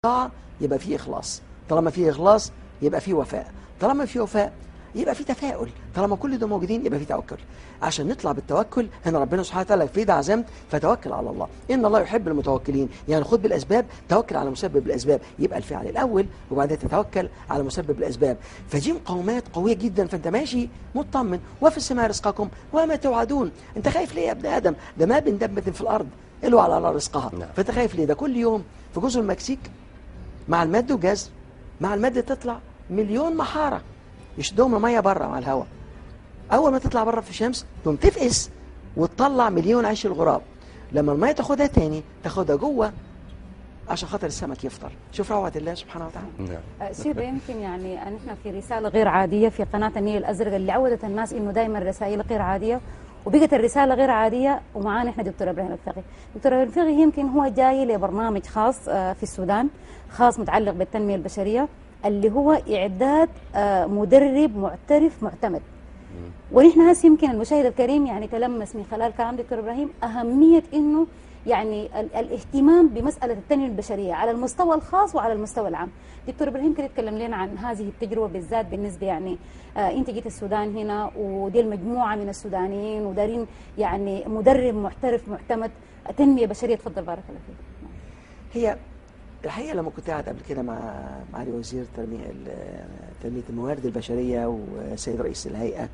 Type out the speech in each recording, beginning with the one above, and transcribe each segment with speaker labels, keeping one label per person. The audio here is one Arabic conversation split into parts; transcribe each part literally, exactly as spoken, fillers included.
Speaker 1: طاعة يبقى فيه إخلاص، طالما فيه إخلاص يبقى فيه وفاء، طالما فيه وفاء يبقى فيه تفاؤل، طالما كل ده موجودين يبقى فيه توكل. عشان نطلع بالتوكل هنا ربنا سبحانه وتعالى فإذا عزمت فتوكل على الله، إن الله يحب المتوكلين. يعني خد بالأسباب، توكل على مسبب الأسباب، يبقى الفعل الأول وبعدين تتوكل على مسبب الأسباب. فدي مقومات قوية جدا، فأنت ماشي مطمن. وفي السماء رزقكم وما توعدون. أنت خايف ليه يا ابن آدم؟ ده ما بين دبة في الأرض إلا على رزقها. فأنت خايف ليه؟ ده كل يوم في جزر المكسيك مع المد وجزر، مع المد تطلع مليون محارة يشدهم المية بره مع الهواء. أول ما تطلع بره في الشمس تقوم تفقس وتطلع مليون عيش الغراب. لما المية تاخدها تاني تاخدها جوه عشان خاطر السمك يفطر. شوف روعة الله سبحانه وتعالى.
Speaker 2: نعم. سيدة يمكن يعني نحن في رسالة غير عادية في قناة النيل الأزرق اللي عودت الناس إنه دائما رسائل غير عادية، وبقت الرسالة غير عادية. ومعانا احنا دكتور إبراهيم الفقي. دكتور إبراهيم الفقي يمكن هو جاي لبرنامج خاص في السودان، خاص متعلق بالتنمية البشرية، اللي هو إعداد مدرب معترف معتمد. ونحن هسه يمكن المشاهد الكريم يعني تلمس من خلال كلام دكتور إبراهيم أهمية إنه يعني الاهتمام بمسألة التنمية البشرية على المستوى الخاص وعلى المستوى العام. دكتور إبراهيم كده تكلم لنا عن هذه التجربة بالذات بالنسبة يعني آه أنت جيت السودان هنا ودي المجموعة من السودانيين ودارين يعني مدرب محترف معتمد تنمية بشرية. تفضل بارك الله فيك.
Speaker 1: هي الحقيقة لما كنت قاعد قبل كده مع معالي وزير تنمية تنمية الموارد البشرية والسيد رئيس الهيئة،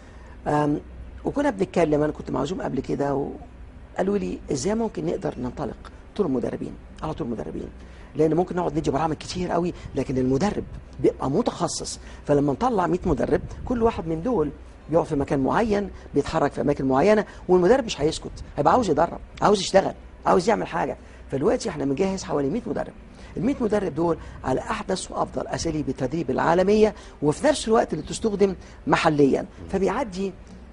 Speaker 1: وكنا بنتكلم، أنا كنت معزوم قبل كده وقالوا لي إزاي ممكن نقدر ننطلق طول مدربين على طول مدربين، لأن ممكن نقعد ندي برامج كتير قوي لكن المدرب بيبقى متخصص. فلما نطلع مية مدرب كل واحد من دول بيقعد في مكان معين، بيتحرك في أماكن معينة، والمدرب مش هيسكت، هيبقى عاوز يدرب، عاوز يشتغل، عاوز يعمل حاجة. فالوقتي احنا بنجهز حوالي مية مدرب. ال مية مدرب دول على احدث وافضل اساليب التدريب العالميه، وفي نفس الوقت اللي تستخدم محليا. فبيعدي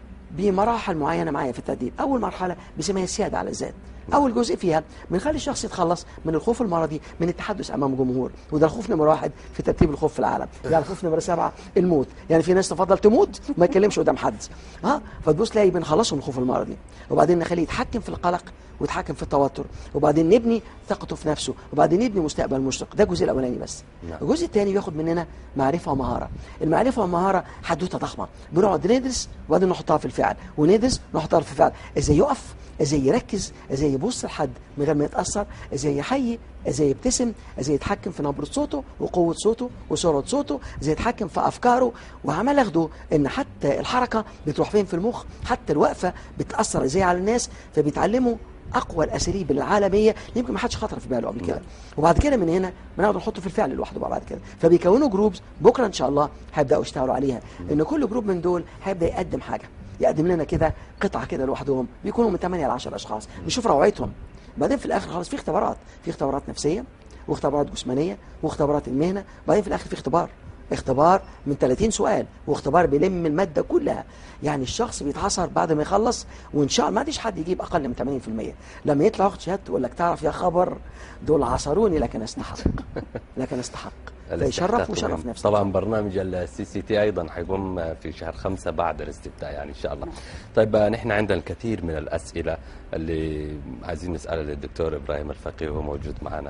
Speaker 1: بمراحل معينه معايا في التدريب. اول مرحله بيسميها السياده على الذات. اول جزء فيها بنخلي الشخص يتخلص من الخوف المرضي من التحدث امام جمهور، وده الخوف نمره واحد في ترتيب الخوف في العالم. يعني الخوف نمره سبعه الموت، يعني في ناس تفضل تموت ما يتكلمش قدام حد. ها فتبص تلاقي بنخلصهم من الخوف المرضي، وبعدين نخليه يتحكم في القلق ويتحكم في التوتر، وبعدين نبني ثقته في نفسه، وبعدين نبني مستقبل مشرق. ده الجزء الاولاني بس. الجزء الثاني بياخد مننا معرفه ومهاره. المعرفه والمهاره حدوته ضخمه، بنقعد ندرس وبعدين نحطها في الفعل، وندرس نحطها في الفعل. ازاي يقف، ازاي يركز، ازاي يبص لحد من غير ما يتاثر، ازاي يحيي، ازاي يبتسم، ازاي يتحكم في نبره صوته وقوه صوته وسرعه صوته، ازاي يتحكم في افكاره. وعمال اخده ان حتى الحركه بتروح فين في المخ، حتى الوقفه بتاثر ازاي على الناس. فبيتعلموا اقوى الاساليب العالميه يمكن ما حدش خطر في باله قبل كده. وبعد كده من هنا بنقعد نحطه في الفعل لوحده بعد كده. فبيكونوا جروبز بكره ان شاء الله هيبداوا يشتغلوا عليها، ان كل جروب من دول هيبدا يقدم حاجه، يقدم لنا كده قطعه كده لوحدهم، بيكونوا من ثمانية ل عشرة اشخاص، نشوف روعتهم. بعدين في الاخر خلاص في اختبارات، في اختبارات نفسيه واختبارات جسمانيه واختبارات المهنه. بعدين في الاخر في اختبار اختبار من ثلاثين سؤال، واختبار بيلم الماده كلها. يعني الشخص بيتحصر بعد ما يخلص، وان شاء الله ما فيش حد يجيب اقل من ثمانين بالمئة. لما يطلع ياخد شهادته يقول لك تعرف يا خبر دول عصروني لكن استحق لكن استحق. فيشرف وشرف نفسه.
Speaker 3: طبعا برنامج السي سي تي ايضا حيقوم في شهر خمسة بعد الاستفتاء يعني ان شاء الله. طيب نحن عندنا الكثير من الاسئله اللي عايزين نسالها للدكتور ابراهيم الفقي وهو موجود معنا.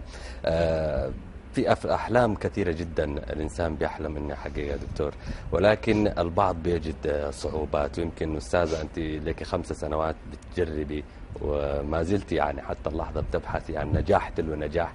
Speaker 3: آه في أحلام كثيرة جدا الإنسان بيحلم إنها حقيقة دكتور، ولكن البعض بيجد صعوبات. ويمكن أستاذة أنت لك خمس سنوات بتجربي وما زلت يعني حتى اللحظة بتبحثي عن نجاح تلو نجاح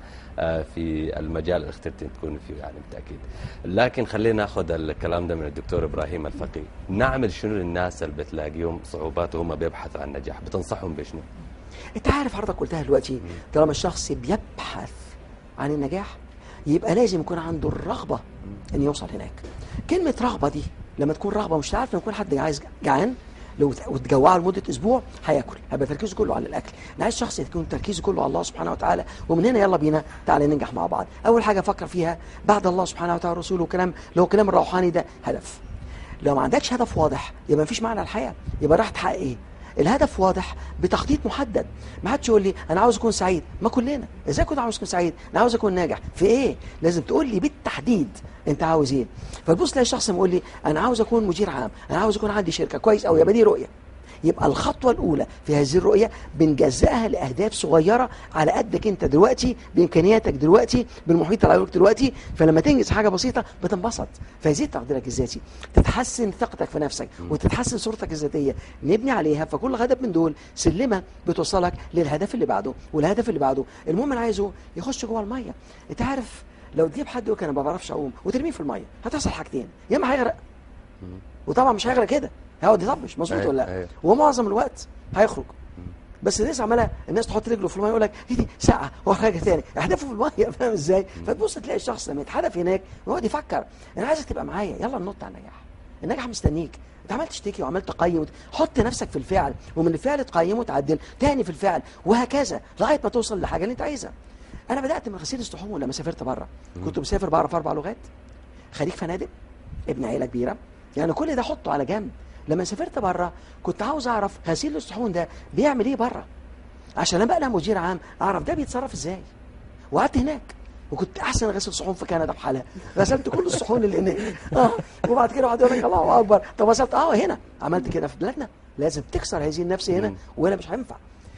Speaker 3: في المجال اللي اخترتي تكوني فيه يعني بالتأكيد. لكن خلينا ناخذ الكلام ده من الدكتور إبراهيم الفقي. نعمل شنو للناس اللي بتلاقيهم صعوبات وهم بيبحثوا عن نجاح؟ بتنصحهم بشنو؟
Speaker 1: أنت عارف حضرتك قلتها دلوقتي، طالما الشخص بيبحث عن النجاح يبقى لازم يكون عنده الرغبة ان يوصل هناك. كلمة رغبة دي لما تكون رغبة، مش تعرف لما يكون حد عايز جعان لو وتجوعه لمدة اسبوع هياكل، هيبقى تركيزه كله على الاكل. انا عايز شخص يكون تركيزه كله على الله سبحانه وتعالى. ومن هنا يلا بينا تعالى ننجح مع بعض. اول حاجة فكر فيها بعد الله سبحانه وتعالى ورسوله وكلام، لو كلام الروحاني ده هدف. لو ما عندكش هدف واضح يبقى مفيش معنى الحياة، يبقى راح تحقق ايه؟ الهدف واضح بتخطيط محدد. ما حدش يقول لي انا عاوز اكون سعيد، ما كلنا ازاي كنت عاوز اكون سعيد؟ انا عاوز اكون ناجح في ايه؟ لازم تقول لي بالتحديد انت عاوز ايه. فتبص تلاقي شخص يقول لي انا عاوز اكون مدير عام، انا عاوز اكون عندي شركه كويس قوي، يبقى دي رؤيه. يبقى الخطوه الاولى في هذه الرؤيه بنجزئها لاهداف صغيره على قدك انت دلوقتي، بامكانياتك دلوقتي، بالمحيط اللي حواليك دلوقتي. فلما تنجز حاجه بسيطه بتنبسط، فيزيد تقديرك الذاتي، تتحسن ثقتك في نفسك وتتحسن صورتك الذاتيه، نبني عليها. فكل هدف من دول سلمه بتوصلك للهدف اللي بعده والهدف اللي بعده. المهم انا عايزه يخش جوه الميه. انت عارف لو تجيب حد يقول انا ما بعرفش اعوم وترميه في الميه هتحصل حاجتين، يا اما هيغرق، وطبعا مش هيغرق كده، هيقعد يطبش، مظبوط ولا لا؟ ومعظم الوقت هيخرج. بس الناس عماله الناس تحط رجله في الميه يقول لك ايه دي ساعه هو حاجه ثانيه، اهدافه في الميه، فاهم ازاي؟ فتبص تلاقي الشخص لما يتحدف هناك ويقعد يفكر انا عايزك تبقى معايا، يلا ننط على النجاح. النجاح مستنيك، انت عمال تشتكي وعمال تقيم، حط نفسك في الفعل، ومن الفعل تقيم وتعدل تاني في الفعل، وهكذا لغايه ما توصل للحاجه اللي انت عايزها. انا بدات من غسيل الصحون لما سافرت بره، كنت مسافر بعرف اربع لغات، خريج فنادق، ابن عيله كبيره، يعني كل ده حطه على جنب. لما سافرت بره كنت عاوز اعرف غسيل الصحون ده بيعمل ايه بره، عشان لما بقى مدير عام اعرف ده بيتصرف ازاي. وقعدت هناك وكنت احسن غسيل صحون في كندا بحالها، غسلت كل الصحون اللي هناك. اه وبعد كده واحد يقول لك الله اكبر، طب غسلت اه هنا عملت كده في بلادنا، لازم تكسر هذه النفس هنا وهنا مش هينفع.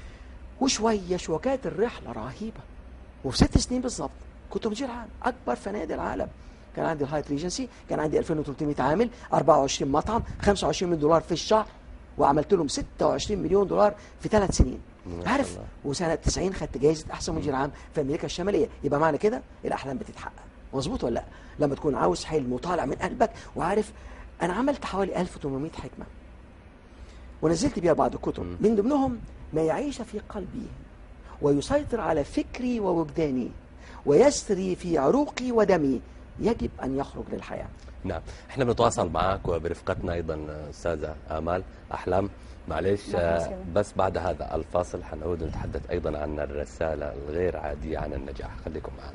Speaker 1: وشويه شويه كانت الرحله رهيبه، وفي ست سنين بالظبط كنت مدير عام اكبر فنادق العالم. كان عندي الهايت ريجنسي، كان عندي ألفين وثلاثمائة عامل، أربعة وعشرين مطعم، خمسة وعشرين مليون دولار في الشهر، وعملت لهم ستة وعشرين مليون دولار في ثلاث سنين. عارف، وسنه تسعين خدت جائزه احسن مدير عام في امريكا الشماليه. يبقى معنى كده الاحلام بتتحقق، مظبوط ولا لا؟ لما تكون عاوز حلم وطالع من قلبك وعارف. انا عملت حوالي ألف وثمانمائة حكمه ونزلت بيها بعض الكتب، من ضمنهم ما يعيش في قلبي ويسيطر على فكري ووجداني ويسري في عروقي ودمي يجب أن يخرج للحياة.
Speaker 3: نعم، احنا بنتواصل معك وبرفقتنا أيضا أستاذة آمال أحلام. معلش بس بعد هذا الفاصل حنعود نتحدث أيضا عن الرسالة الغير عادية عن النجاح. خليكم معنا.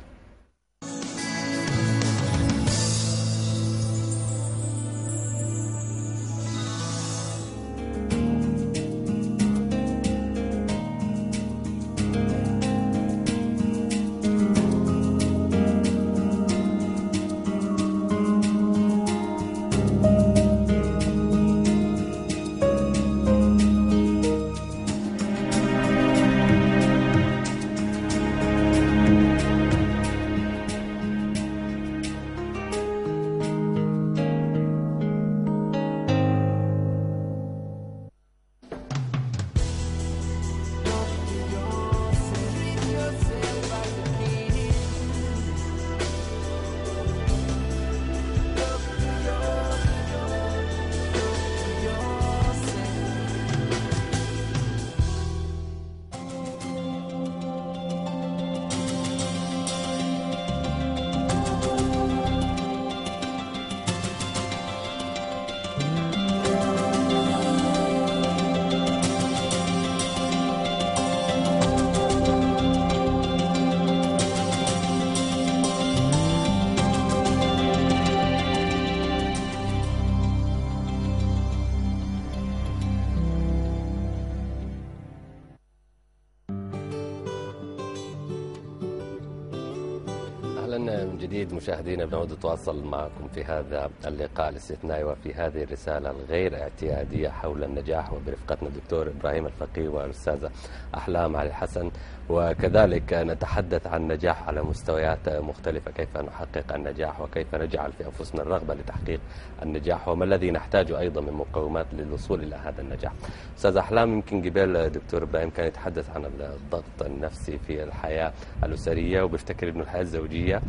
Speaker 3: من جديد مشاهدينا، بنعود نتواصل معكم في هذا اللقاء الاستثنائي وفي هذه الرسالة الغير اعتيادية حول النجاح، وبرفقتنا الدكتور إبراهيم الفقيه والأستاذة أحلام علي الحسن. وكذلك نتحدث عن النجاح على مستويات مختلفة، كيف نحقق النجاح وكيف نجعل في أنفسنا الرغبة لتحقيق النجاح، وما الذي نحتاجه أيضا من مقومات للوصول إلى هذا النجاح. أستاذ أحلام، يمكن قبل دكتور إبراهيم كان يتحدث عن الضغط النفسي في الحياة الأسرية، وبيفتكر أنه الحياة الزوجية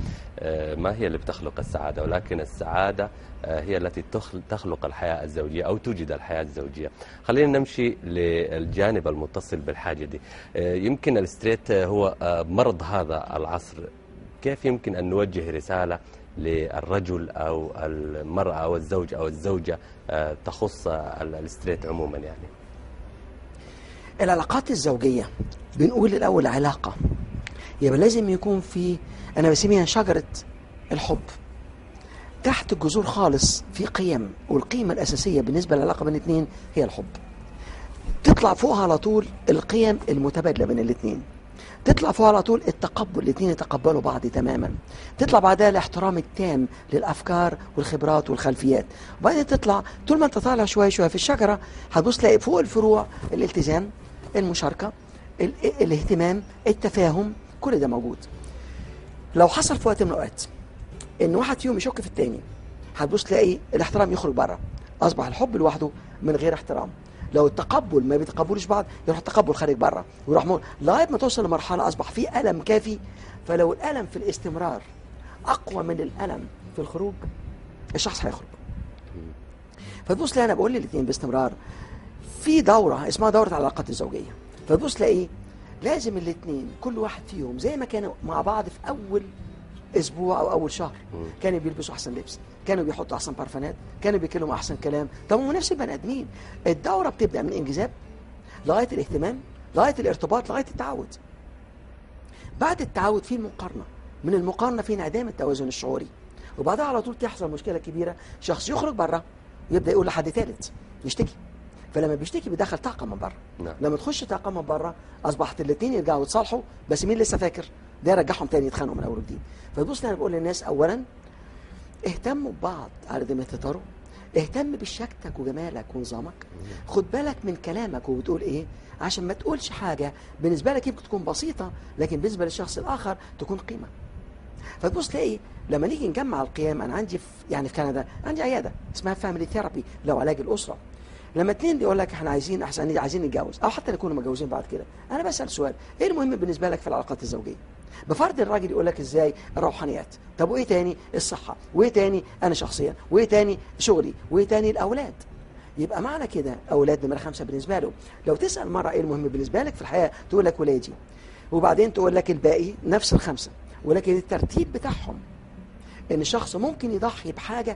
Speaker 3: ما هي اللي بتخلق السعادة، ولكن السعادة هي التي تخلق الحياة الزوجية أو توجد الحياة الزوجية. خلينا نمشي للجانب المتصل بالحاجة دي. يمكن الستريت هو مرض هذا العصر، كيف يمكن أن نوجه رسالة للرجل أو المرأة أو الزوج أو الزوجة تخص الستريت عموما؟ يعني
Speaker 1: العلاقات الزوجية بنقول الأول علاقة، يبقى لازم يكون في، أنا بسميها شجرة الحب، تحت الجذور خالص في قيم، والقيمة الأساسية بالنسبة للعلاقة بين الاثنين هي الحب. تطلع فوقها على طول القيم المتبادلة بين الاثنين. تطلع فوق على طول التقبل، الاثنين يتقبلوا بعض تماما. تطلع بعدها الاحترام التام للافكار والخبرات والخلفيات. وبعدين تطلع طول ما انت طالع شويه شويه في الشجره هتبص تلاقي فوق الفروع الالتزام، المشاركه، ال- الاهتمام، التفاهم، كل ده موجود. لو حصل في وقت من الاوقات ان واحد فيهم يشك في الثاني هتبص تلاقي الاحترام يخرج بره، اصبح الحب لوحده من غير احترام. لو التقبل ما بيتقبلوش بعض يروح التقبل خارج بره ويروح مول لغايه ما توصل لمرحله اصبح في الم كافي. فلو الالم في الاستمرار اقوى من الالم في الخروج الشخص هيخرج. فتبص تلاقي انا بقول للاثنين باستمرار في دوره اسمها دوره العلاقات الزوجيه. فتبص تلاقي لازم الاثنين كل واحد فيهم زي ما كانوا مع بعض في اول اسبوع او اول شهر كانوا بيلبسوا احسن لبس، كانوا بيحطوا احسن بارفانات، كانوا بيتكلموا احسن كلام. طب هم نفس البني ادمين. الدوره بتبدا من انجذاب لغايه الاهتمام لغايه الارتباط لغايه التعود. بعد التعود في المقارنه، من المقارنه في انعدام التوازن الشعوري، وبعدها على طول تحصل مشكله كبيره، شخص يخرج بره ويبدا يقول لحد ثالث يشتكي. فلما بيشتكي بيدخل طاقه من بره.
Speaker 3: نعم.
Speaker 1: لما تخش طاقه من بره اصبحت الاثنين يرجعوا يتصالحوا، بس مين لسه فاكر؟ ده يرجعهم تاني يتخانقوا من اول وجديد. فبص انا بقول للناس اولا اهتموا ببعض على قد ما تقدروا، اهتم بشياكتك وجمالك ونظامك، خد بالك من كلامك وبتقول ايه عشان ما تقولش حاجه بالنسبه لك يمكن تكون بسيطه لكن بالنسبه للشخص الاخر تكون قيمه. فتبص تلاقي لما نيجي نجمع القيم، انا عندي في يعني في كندا عندي عياده اسمها فاميلي ثيرابي لو علاج الاسره. لما اتنين يقول لك احنا عايزين احسن عايزين نتجوز او حتى يكونوا متجوزين بعد كده، انا بسال سؤال ايه المهم بالنسبه لك في العلاقات الزوجيه؟ بفرض الراجل يقول لك ازاي الروحانيات، طب وايه تاني؟ الصحه، وايه تاني؟ انا شخصيا، وايه تاني؟ شغلي، وايه تاني؟ الاولاد. يبقى معنى كده اولاد نمره خمسه بالنسبه له. لو تسال مره ايه المهم بالنسبه لك في الحياه تقول لك ولادي، وبعدين تقول لك الباقي نفس الخمسه، ولكن الترتيب بتاعهم ان الشخص ممكن يضحي بحاجه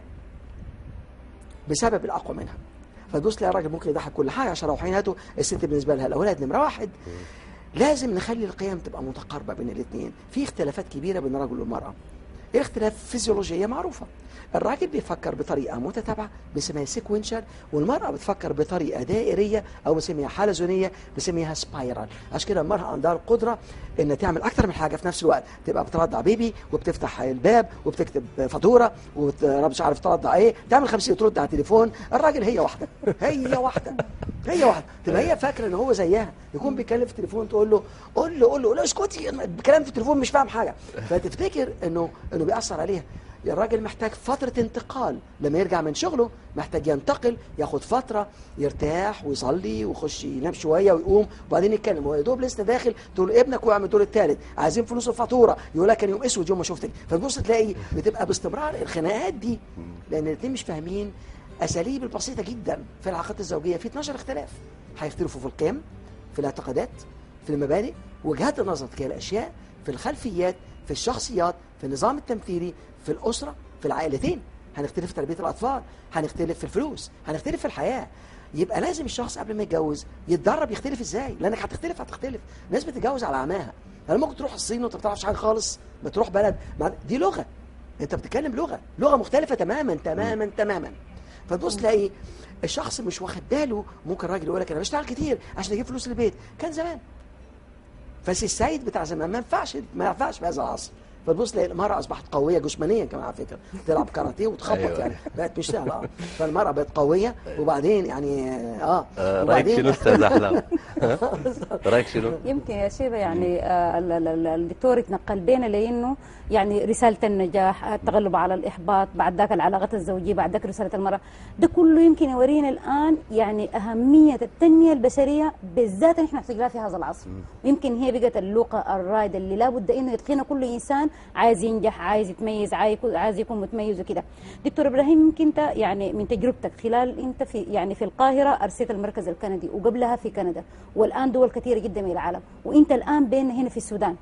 Speaker 1: بسبب الاقوى منها. فتبص تلاقي الراجل ممكن يضحي كل حاجه عشان روحانيته، الست بالنسبه لها الاولاد نمره واحد. لازم نخلي القيم تبقى متقاربه بين الاثنين. في اختلافات كبيره بين الرجل والمراه، اختلاف فيزيولوجيه معروفه. الراجل بيفكر بطريقه متتابعه بنسميها سيكوينشال، والمراه بتفكر بطريقه دائريه او بنسميها حلزونيه بنسميها سبايرال. عشان كده المراه عندها القدره ان تعمل اكتر من حاجه في نفس الوقت، تبقى بترضع بيبي وبتفتح الباب وبتكتب فاتوره ومش عارف ترضع ايه، تعمل خمسين وترد على التليفون. الراجل هي واحده هي واحده هي واحده تبقى هي فاكره ان هو زيها، يكون بيتكلم في التليفون تقول له قول له قول له لا اسكتي بكلام في التليفون مش فاهم حاجه، فتفتكر انه انه بيأثر عليها. الراجل محتاج فترة انتقال، لما يرجع من شغله محتاج ينتقل، ياخد فترة يرتاح ويصلي ويخش ينام شوية ويقوم وبعدين يتكلم. هو يا دوب لسه داخل تقول ابنك وقع من الدور الثالث عايزين فلوس الفاتورة، يقول لك كان يوم اسود يوم ما شفتك. فتبص تلاقي بتبقى باستمرار الخناقات دي لأن الاثنين مش فاهمين أساليب البسيطة جدا في العلاقات الزوجية. في اتناشر اختلاف، هيختلفوا في القيم، في الاعتقادات، في المبادئ، وجهات النظر في الأشياء، في الخلفيات، في الشخصيات، في النظام التمثيلي، في الأسرة، في العائلتين. هنختلف في تربية الأطفال، هنختلف في الفلوس، هنختلف في الحياة. يبقى لازم الشخص قبل ما يتجوز يتدرب يختلف ازاي، لانك هتختلف هتختلف. الناس بتتجوز على عماها. يعني ممكن تروح الصين وانت ما بتعرفش حاجه خالص، بتروح بلد دي لغه، انت بتتكلم لغه لغه مختلفه تماما تماما تماما. فتبص تلاقي الشخص مش واخد باله. ممكن الراجل يقول لك انا بشتغل كتير عشان اجيب فلوس للبيت، كان زمان. بس السيد بتاع زمان ما ينفعش ما ينفعش في هذا العصر. فتبص تلاقي المرأة أصبحت قوية جسمانيا كمان على فكرة، تلعب كاراتيه وتخبط. أيوة. يعني بقت مش سهلة. اه فالمرأة بقت قوية وبعدين يعني اه
Speaker 3: رأيك شنو أستاذ أحلام؟ رأيك شنو؟
Speaker 2: يمكن يا شيبة يعني آه الدكتور يتنقل بينا لأنه يعني رسالة النجاح، التغلب على الإحباط، بعد ذاك العلاقات الزوجية، بعد ذاك رسالة المرأة، ده كله يمكن يورينا الآن يعني أهمية التنمية البشرية بالذات نحن نحتاج لها في هذا العصر. ويمكن هي بقت اللغة الرائدة اللي لابد إنه يتقنها كل إنسان عايز ينجح، عايز يتميز، عايز يكون متميز وكده. دكتور ابراهيم، يمكن انت يعني من تجربتك خلال انت في يعني في القاهره ارسيت المركز الكندي وقبلها في كندا والان دول كثيره جدا من العالم، وانت الان بين هنا في السودان،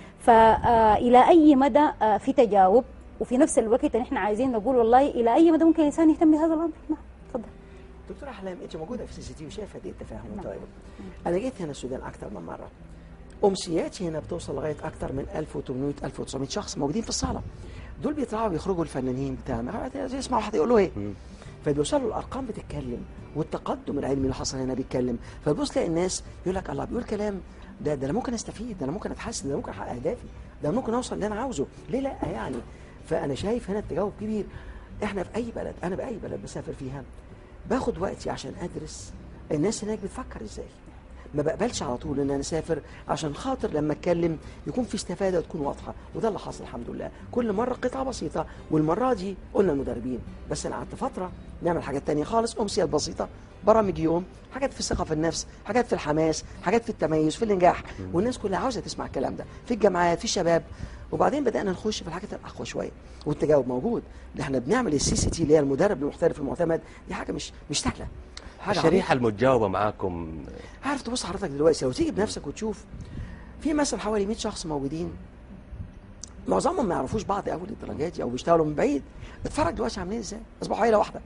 Speaker 2: فالى اي مدى في تجاوب وفي نفس الوقت نحن عايزين نقول والله الى اي مدى ممكن الانسان يهتم بهذا الامر؟ نعم تفضل.
Speaker 1: دكتور احلام، انت موجوده في سي سي تي وشايفه دي التفاهم. نعم. طيب انا جيت هنا السودان اكثر من مره، امسياتي هنا بتوصل لغايه اكثر من ألف وثمانمائة ألف وتسعمائة شخص موجودين في الصاله. دول بيطلعوا بيخرجوا الفنانين بتاعنا يسمع واحد يقول له ايه، فبيوصلوا الارقام بتتكلم والتقدم العلمي اللي حصل هنا بيتكلم. فبص تلاقي الناس يقول لك الله بيقول كلام ده ده انا ممكن استفيد، ده انا ممكن اتحسن، ده انا ممكن احقق اهدافي، ده أنا ممكن اوصل اللي انا عاوزه، ليه لا يعني؟ فانا شايف هنا التجاوب كبير. احنا في اي بلد، انا باي بلد بسافر فيها باخد وقتي عشان ادرس الناس هناك بتفكر ازاي. ما بقبلش على طول ان انا اسافر عشان خاطر لما اتكلم يكون في استفاده وتكون واضحه، وده اللي حصل الحمد لله. كل مره قطعه بسيطه، والمره دي قلنا المدربين بس. انا قعدت فتره نعمل حاجات تانية خالص، امسيات بسيطه، برامج يوم، حاجات في الثقه في النفس، حاجات في الحماس، حاجات في التميز، في الانجاح، والناس كلها عاوزه تسمع الكلام ده في الجامعات، في الشباب. وبعدين بدانا نخش في الحاجات الاقوى شويه، والتجاوب موجود. ده احنا بنعمل السي سي تي اللي هي المدرب المحترف المعتمد، دي حاجه مش مش سهله.
Speaker 3: الشريحه المتجاوبه معاكم،
Speaker 1: عارف تبص حضرتك دلوقتي لو تيجي بنفسك وتشوف في مثلا حوالي مية شخص موجودين، معظمهم ما يعرفوش بعض قوي للدرجات دي او بيشتغلوا من بعيد. اتفرج دلوقتي عاملين ازاي، اصبحوا عيله واحده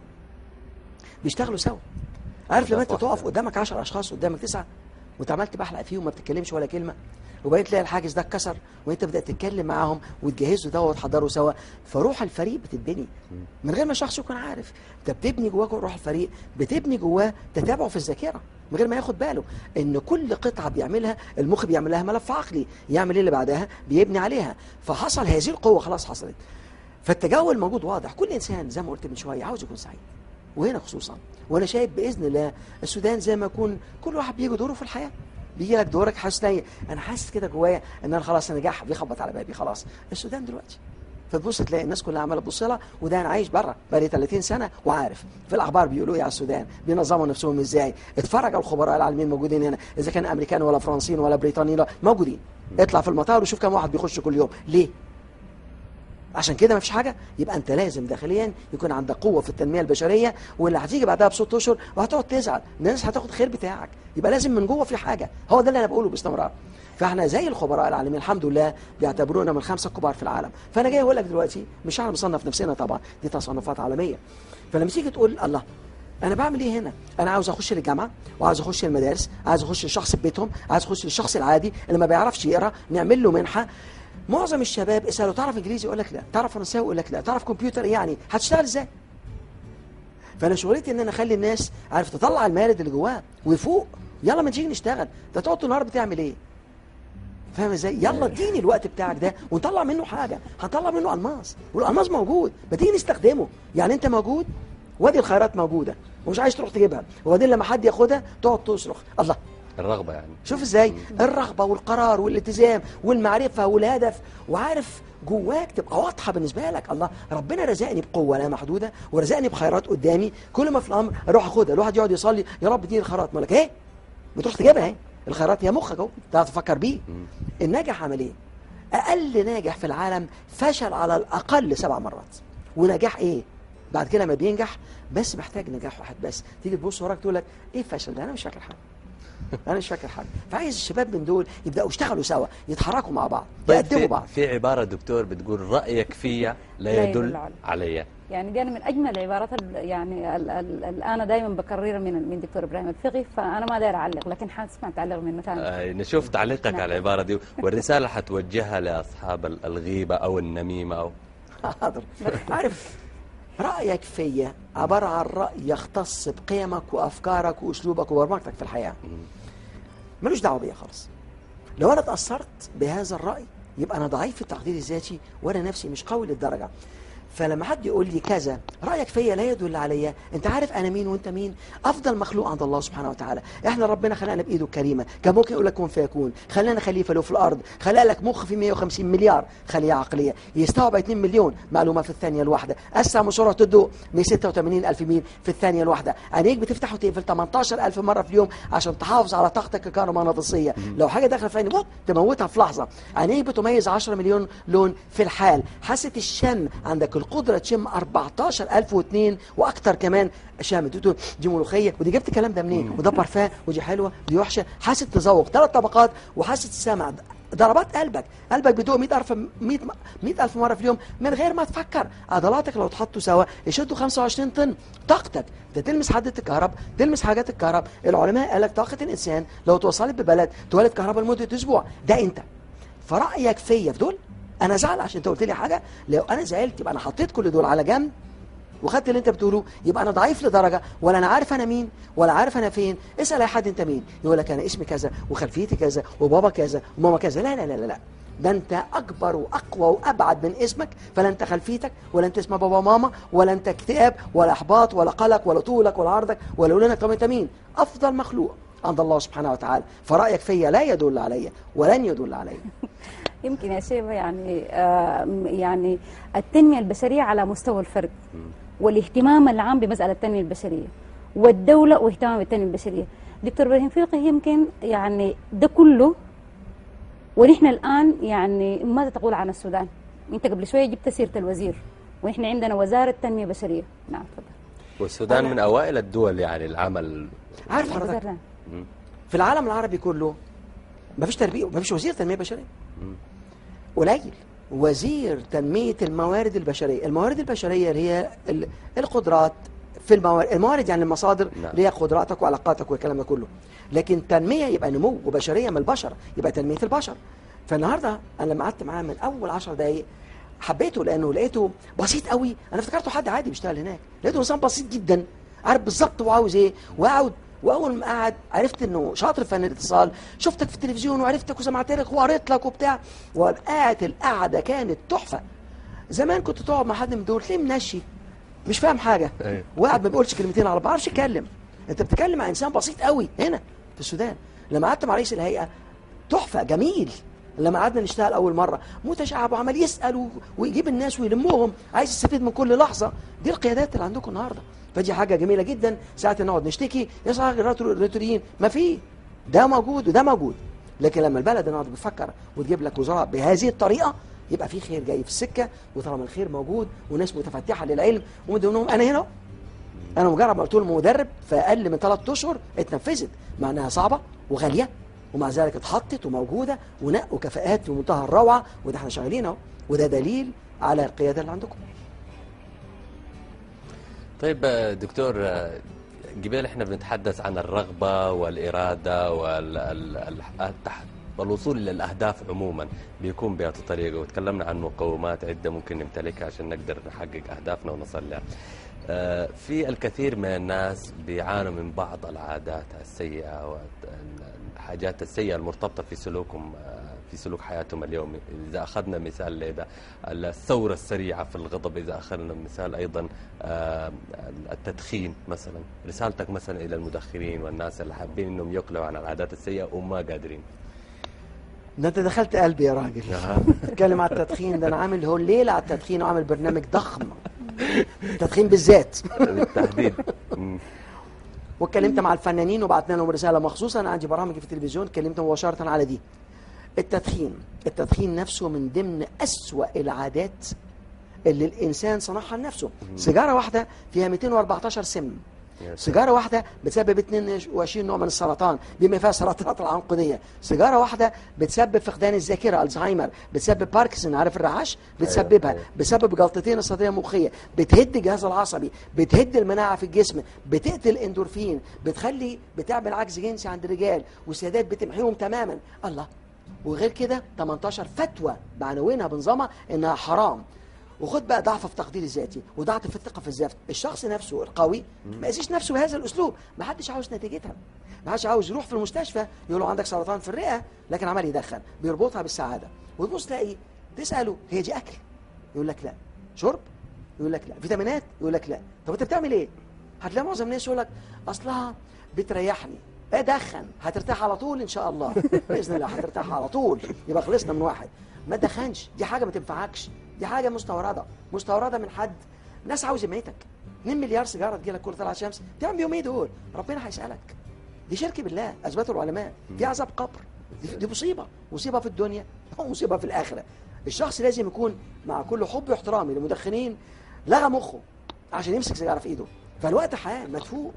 Speaker 1: بيشتغلوا سوا. عارف لما انت تقف قدامك عشر اشخاص، قدامك تسعه، وانت عمال بحلق فيهم ما بتتكلمش ولا كلمه، وبعدين تلاقي الحاجز ده اتكسر وانت بدات تتكلم معاهم وتجهزوا ده وتحضروا سوا، فروح الفريق بتتبني من غير ما شخص يكون عارف. انت بتبني جواك روح الفريق، بتبني جواه تتابعه في الذاكره من غير ما ياخد باله ان كل قطعه بيعملها المخ بيعمل لها ملف عقلي، يعمل ايه اللي بعدها بيبني عليها. فحصل هذه القوه، خلاص حصلت. فالتجاوب الموجود واضح. كل انسان زي ما قلت من شويه عاوز يكون سعيد، وهنا خصوصا وانا شايف باذن الله السودان زي ما يكون كل واحد بيجي دوره في الحياه. بيجي لك دورك حاسس ايه؟ انا حاسس كده جوايا ان انا خلاص نجاح بيخبط على بابي خلاص. السودان دلوقتي فتبص تلاقي الناس كلها عماله تبص لها، وده انا عايش بره بقالي ثلاثين سنه وعارف في الاخبار بيقولوا ايه على السودان، بينظموا نفسهم ازاي. اتفرج على الخبراء العالميين موجودين هنا، اذا كان امريكان ولا فرنسيين ولا بريطانيين موجودين. اطلع في المطار وشوف كم واحد بيخش كل يوم. ليه؟ عشان كده ما فيش حاجه. يبقى انت لازم داخليا يكون عندك قوه في التنميه البشريه، واللي هتيجي بعدها بست اشهر وهتقعد تزعل الناس هتاخد خير بتاعك. يبقى لازم من جوه في حاجه. هو ده اللي انا بقوله باستمرار. فاحنا زي الخبراء العالميين الحمد لله بيعتبرونا من الخمسه الكبار في العالم. فانا جاي اقول لك دلوقتي مش احنا بنصنف نفسنا طبعا، دي تصنيفات عالميه. فلما تيجي تقول الله انا بعمل ايه هنا؟ انا عاوز اخش الجامعه وعاوز اخش المدارس، عايز اخش الشخص في بيتهم، عايز اخش الشخص العادي اللي ما بيعرفش يقرا، نعمل له منحه. معظم الشباب اساله تعرف انجليزي يقول لك لا، تعرف فرنساوي يقول لك لا، تعرف كمبيوتر يعني هتشتغل ازاي؟ فانا شغلتي ان انا اخلي الناس عارف تطلع المارد اللي جواها ويفوق. يلا ما تيجي نشتغل. انت تقعد طول النهار بتعمل ايه؟ فاهم ازاي؟ يلا اديني الوقت بتاعك ده ونطلع منه حاجه، هنطلع منه الماس، والالماس موجود ما تيجي نستخدمه. يعني انت موجود وادي الخيرات موجوده ومش عايز تروح تجيبها، وبعدين لما حد ياخدها تقعد تصرخ الله.
Speaker 3: الرغبه يعني
Speaker 1: شوف ازاي الرغبه والقرار والالتزام والمعرفه والهدف، وعارف جواك تبقى واضحه بالنسبه لك. الله ربنا رزقني بقوه لا محدوده ورزقني بخيرات قدامي، كل ما في الامر اروح اخدها. الواحد يقعد يصلي يا رب اديني الخيرات، مالك ايه؟ بتروح تجيبها اهي. الخيرات هي مخك اهو، تعرف تفكر بيه. الناجح عمل ايه؟ اقل ناجح في العالم فشل على الاقل سبع مرات. ونجاح ايه؟ بعد كده ما بينجح بس محتاج نجاح واحد بس. تيجي تبص وراك تقول لك ايه الفشل ده؟ انا مش فاكر حاجه. انا مش فاكر حاجه. فعايز الشباب من دول يبداوا يشتغلوا سوا، يتحركوا مع بعض،
Speaker 3: طيب
Speaker 1: يقدموا
Speaker 3: في
Speaker 1: بعض.
Speaker 3: في عباره دكتور بتقول رايك فيا لا يدل علي.
Speaker 2: يعني دي أنا من اجمل العبارات يعني اللي انا دائما بكررها من من دكتور ابراهيم الفقي. فانا ما داير اعلق لكن حاسمع تعليق منه ثاني.
Speaker 3: آه نشوف تعليقك على العباره دي، والرساله حتوجهها لاصحاب الغيبه او النميمه او
Speaker 1: حاضر. عارف رأيك فيا عبارة عن رأي يختص بقيمك وأفكارك وأسلوبك وبرمجتك في الحياة، ملوش دعوة بيا خالص. لو أنا اتأثرت بهذا الرأي يبقى أنا ضعيف في التقدير الذاتي وأنا نفسي مش قوي للدرجة. فلما حد يقول لي كذا رأيك فيا لا يدل عليا، انت عارف انا مين وانت مين؟ افضل مخلوق عند الله سبحانه وتعالى. احنا ربنا خلقنا بايده الكريمه، كان ممكن يقول لك كن فيكون، خلانا خليفه له في الارض، خلق لك مخ في مئة وخمسين مليار خليه عقليه يستوعب اثنين مليون معلومه في الثانيه الواحده، اسرع من سرعه الضوء مئة وستة وثمانين ألف ميل في الثانيه الواحده، عينيك بتفتح وتقفل ثمانية عشر ألف مره في اليوم عشان تحافظ على طاقتك الكهرومغناطيسيه. لو حاجه داخله في عيني بوت تموتها في لحظه. عينيك بتميز عشرة مليون لون في الحال. حاسه الشم عندك القدره تشم أربعة عشر ألف واثنين واكتر كمان شامت. تقول دي ملوخيه ودي جبت الكلام ده منين؟ وده بارفان ودي حلوه ودي وحشه. حاسه تذوق ثلاث طبقات، وحاسه السمع، ضربات قلبك، قلبك بيدق مئة ألف مئة ألف مره في اليوم من غير ما تفكر. عضلاتك لو اتحطوا سوا يشدوا خمسة وعشرين طن. طاقتك ده تلمس حدة الكهرب، تلمس حاجات الكهرب. العلماء قال لك طاقه الانسان لو توصلت ببلد تولد كهرباء لمده اسبوع. ده انت. فرايك فيا في دول انا زعل عشان انت قلت لي حاجه. لو انا زعلت يبقى انا حطيت كل دول على جنب وخدت اللي انت بتقوله، يبقى انا ضعيف لدرجه ولا انا عارف انا مين ولا عارف انا فين. اسال اي حد انت مين، يقول لك انا اسمي كذا وخلفيتي كذا وبابا كذا وماما كذا. لا لا لا لا, لا. ده انت اكبر واقوى وابعد من اسمك، فلا انت خلفيتك ولا انت اسم بابا وماما ولا انت اكتئاب ولا احباط ولا قلق ولا طولك ولا عرضك ولا لونك. طب انت مين؟ افضل مخلوق عند الله سبحانه وتعالى. فرايك فيا لا يدل علي ولن يدل علي.
Speaker 2: يمكن يا شيخ يعني آه يعني التنميه البشريه على مستوى الفرد والاهتمام العام بمساله التنميه البشريه والدوله واهتمام بالتنميه البشريه. دكتور ابراهيم فقيه يمكن يعني ده كله، ونحن الآن يعني ماذا تقول عن السودان؟ أنت قبل شوية جبت سيرة الوزير، ونحن عندنا وزارة تنمية بشرية. نعم تفضل.
Speaker 3: والسودان من أوائل الدول يعني العمل.
Speaker 1: عارف حضرتك في العالم العربي كله ما فيش تربية، ما فيش وزير تنمية بشرية. قليل وزير تنمية الموارد البشرية. الموارد البشرية اللي هي القدرات في الموارد، الموارد يعني المصادر اللي هي قدراتك وعلاقاتك والكلام ده كله. لكن تنمية يبقى نمو، وبشرية من البشر يبقى تنمية البشر. فالنهارده انا لما قعدت معاه من اول عشر دقايق حبيته، لانه لقيته بسيط قوي. انا افتكرته حد عادي بيشتغل هناك، لقيته انسان بسيط جدا، عارف بالظبط هو عاوز ايه وقعد. واول ما قعد عرفت انه شاطر في فن الاتصال، شفتك في التلفزيون وعرفتك وسمعت لك وقريت لك وبتاع، وقعدت القعده كانت تحفه. زمان كنت تقعد مع حد من دول تلاقيه منشي مش فاهم حاجه، وقاعد ما بيقولش كلمتين على بعض، ما بيعرفش يتكلم. انت بتتكلم مع انسان بسيط قوي هنا في السودان. لما قعدت مع رئيس الهيئه تحفه جميل. لما قعدنا نشتغل اول مره متشعب وعمال يسال ويجيب الناس ويلمهم، عايز يستفيد من كل لحظه. دي القيادات اللي عندكم النهارده، فدي حاجه جميله جدا. ساعه نقعد نشتكي يا صاحبي الريتوريين ما في، ده موجود وده موجود. لكن لما البلد نقعد بتفكر وتجيب لك وزراء بهذه الطريقه، يبقى في خير جاي في السكه. وطالما الخير موجود وناس متفتحه للعلم، ومن ضمنهم انا هنا. انا مجرد ما قلت لهم مدرب في اقل من ثلاث اشهر اتنفذت، مع انها صعبه وغاليه، ومع ذلك اتحطت وموجوده ونقوا كفاءات في منتهى الروعه. وده احنا شغالين اهو، وده دليل على القياده اللي عندكم.
Speaker 3: طيب دكتور، قبل احنا بنتحدث عن الرغبه والاراده والوصول للاهداف عموما بيكون بهذه الطريقه، وتكلمنا عن مقومات عده ممكن نمتلكها عشان نقدر نحقق اهدافنا ونصل لها. في الكثير من الناس بيعانوا من بعض العادات السيئة والحاجات السيئة المرتبطة في سلوكهم في سلوك حياتهم اليومي. إذا أخذنا مثال لذا الثورة السريعة في الغضب، إذا أخذنا مثال أيضا التدخين مثلا. رسالتك مثلا إلى المدخنين والناس اللي حابين أنهم يقلعوا عن العادات السيئة وما قادرين.
Speaker 1: ده انت دخلت قلبي يا راجل. تتكلم على التدخين، ده انا عامل هو الليله على التدخين وعامل برنامج ضخم التدخين بالذات
Speaker 3: بالتحديد.
Speaker 1: واتكلمت مع الفنانين وبعتنا لهم رساله مخصوصه. انا عندي برامج في التلفزيون اتكلمت مباشره على دي. التدخين التدخين نفسه من ضمن أسوأ العادات اللي الانسان صنعها لنفسه. سيجاره واحده فيها مئتين وأربعتاشر سم. سيجاره واحده بتسبب اثنين وعشرين نوع من السرطان بما فيها سرطانات العنقوديه. سيجاره واحده بتسبب فقدان الذاكره الزهايمر، بتسبب باركنسون عارف الرعاش بتسببها، بتسبب جلطتين الصدريه المخيه، بتهد الجهاز العصبي، بتهد المناعه في الجسم، بتقتل الاندورفين، بتخلي بتعمل عجز جنسي عند الرجال والسيدات بتمحيهم تماما. الله. وغير كده تمنتاشر فتوى بعناوينها بنظامها انها حرام. وخد بقى ضعف في تقدير الذاتي وضعف في الثقه في الذات. الشخص نفسه القوي ما يقيسش نفسه بهذا الاسلوب. ما حدش عاوز نتيجتها. ما حدش عاوز يروح في المستشفى يقول له عندك سرطان في الرئه لكن عمال يدخن، بيربطها بالسعاده. وتبص تلاقي تساله هي دي اكل؟ يقول لك لا. شرب؟ يقول لك لا. فيتامينات؟ يقول لك لا. طب انت بتعمل ايه؟ هتلاقي معظم الناس يقول لك اصلها بتريحني. ادخن هترتاح على طول ان شاء الله باذن الله، هترتاح على طول. يبقى خلصنا من واحد. ما تدخنش، دي حاجه ما تنفعكش، دي حاجه مستورده مستورده من حد. ناس عاوز يميتك. اتنين مليار سيجاره تجيلك كل طلعت شمس، تعمل بيهم ايه دول؟ ربنا هيسالك. دي شرك بالله اثبته العلماء. دي عذاب قبر، دي, دي مصيبه مصيبه في الدنيا ومصيبه في الاخره. الشخص لازم يكون مع كل حب واحترامي للمدخنين لغى مخه عشان يمسك سيجاره في ايده. فالوقت حياه مدفوق.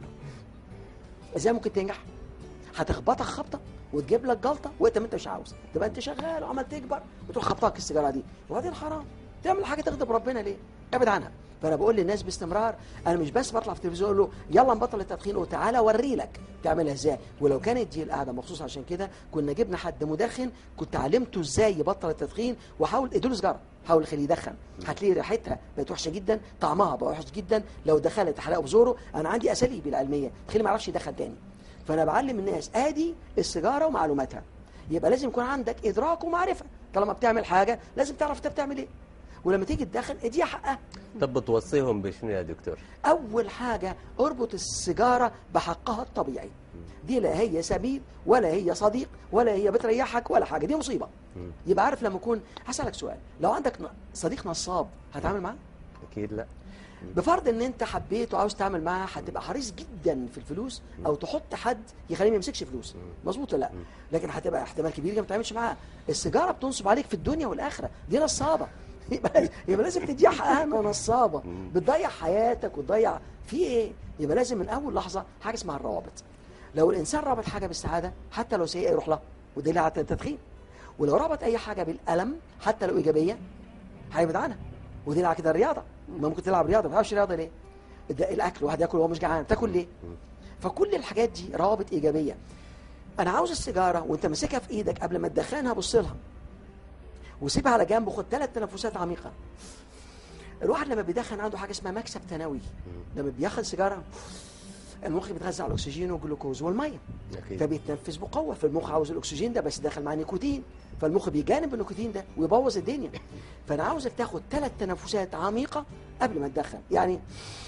Speaker 1: ازاي ممكن تنجح؟ هتخبطك خبطه وتجيب لك جلطه وانت ما انتش عاوز، تبقى انت شغال وعمال تكبر وتروح خبطك السيجاره دي. وبعدين حرام تعمل حاجه تغضب ربنا ليه؟ ابعد عنها. فانا بقول للناس باستمرار، انا مش بس بطلع في التلفزيون اقول له يلا نبطل التدخين وتعالى اوري لك تعملها ازاي. ولو كانت دي القعده مخصوص عشان كده كنا جبنا حد مدخن كنت علمته ازاي يبطل التدخين وحاول اديله سيجاره حاول خليه يدخن، هتلاقي ريحتها بقت وحشه جدا، طعمها بقى وحش جدا. لو دخلت تحرقه بزوره، انا عندي اساليب العلميه تخليه ما يعرفش يدخن تاني. فانا بعلم الناس ادي السيجاره ومعلوماتها. يبقى لازم يكون عندك ادراك ومعرفه، طالما بتعمل حاجه لازم تعرف انت بتعمل ايه، ولما تيجي تدخن اديها حقها.
Speaker 3: طب بتوصيهم بشنو يا دكتور؟
Speaker 1: اول حاجه اربط السيجاره بحقها الطبيعي. دي لا هي سبيل ولا هي صديق ولا هي بتريحك ولا حاجه، دي مصيبه. يبقى عارف لما يكون، هسالك سؤال، لو عندك صديق نصاب هتعامل معاه؟
Speaker 3: اكيد لا.
Speaker 1: بفرض ان انت حبيت وعاوز تعمل معاه، هتبقى حريص جدا في الفلوس او تحط حد يخليه ما يمسكش فلوس، مظبوط ولا لا؟ لكن هتبقى احتمال كبير ما تعملش معاه. السيجاره بتنصب عليك في الدنيا والاخره، دي نصابه. يبقى يبقى لازم تديها حقها انها نصابه، بتضيع حياتك وتضيع في ايه؟ يبقى لازم من اول لحظه حاجه اسمها الروابط. لو الانسان رابط حاجه بالسعاده حتى لو سيئه يروح لها، ودليل على التدخين. ولو ربط اي حاجه بالالم حتى لو ايجابيه هيبعد عنها، ودليل على كده الرياضه. ما ممكن تلعب رياضه، ما بتلعبش رياضه ليه؟ الاكل، واحد ياكل وهو مش جعان، تاكل ليه؟ فكل الحاجات دي روابط ايجابيه. انا عاوز السيجاره وانت ماسكها في ايدك قبل ما تدخنها بص لها وسيبها على جنب وخد ثلاث تنفسات عميقه. الواحد لما بيدخن عنده حاجه اسمها مكسب تنوي. لما بياخد سيجاره المخ بيتغذى على الاكسجين والجلوكوز والميه، فبيتنفس بقوه، فالمخ عاوز الاكسجين ده بس داخل مع نيكوتين، فالمخ بيجانب النيكوتين ده ويبوظ الدنيا. فانا عاوزك تاخد ثلاث تنفسات عميقه قبل ما تدخن. يعني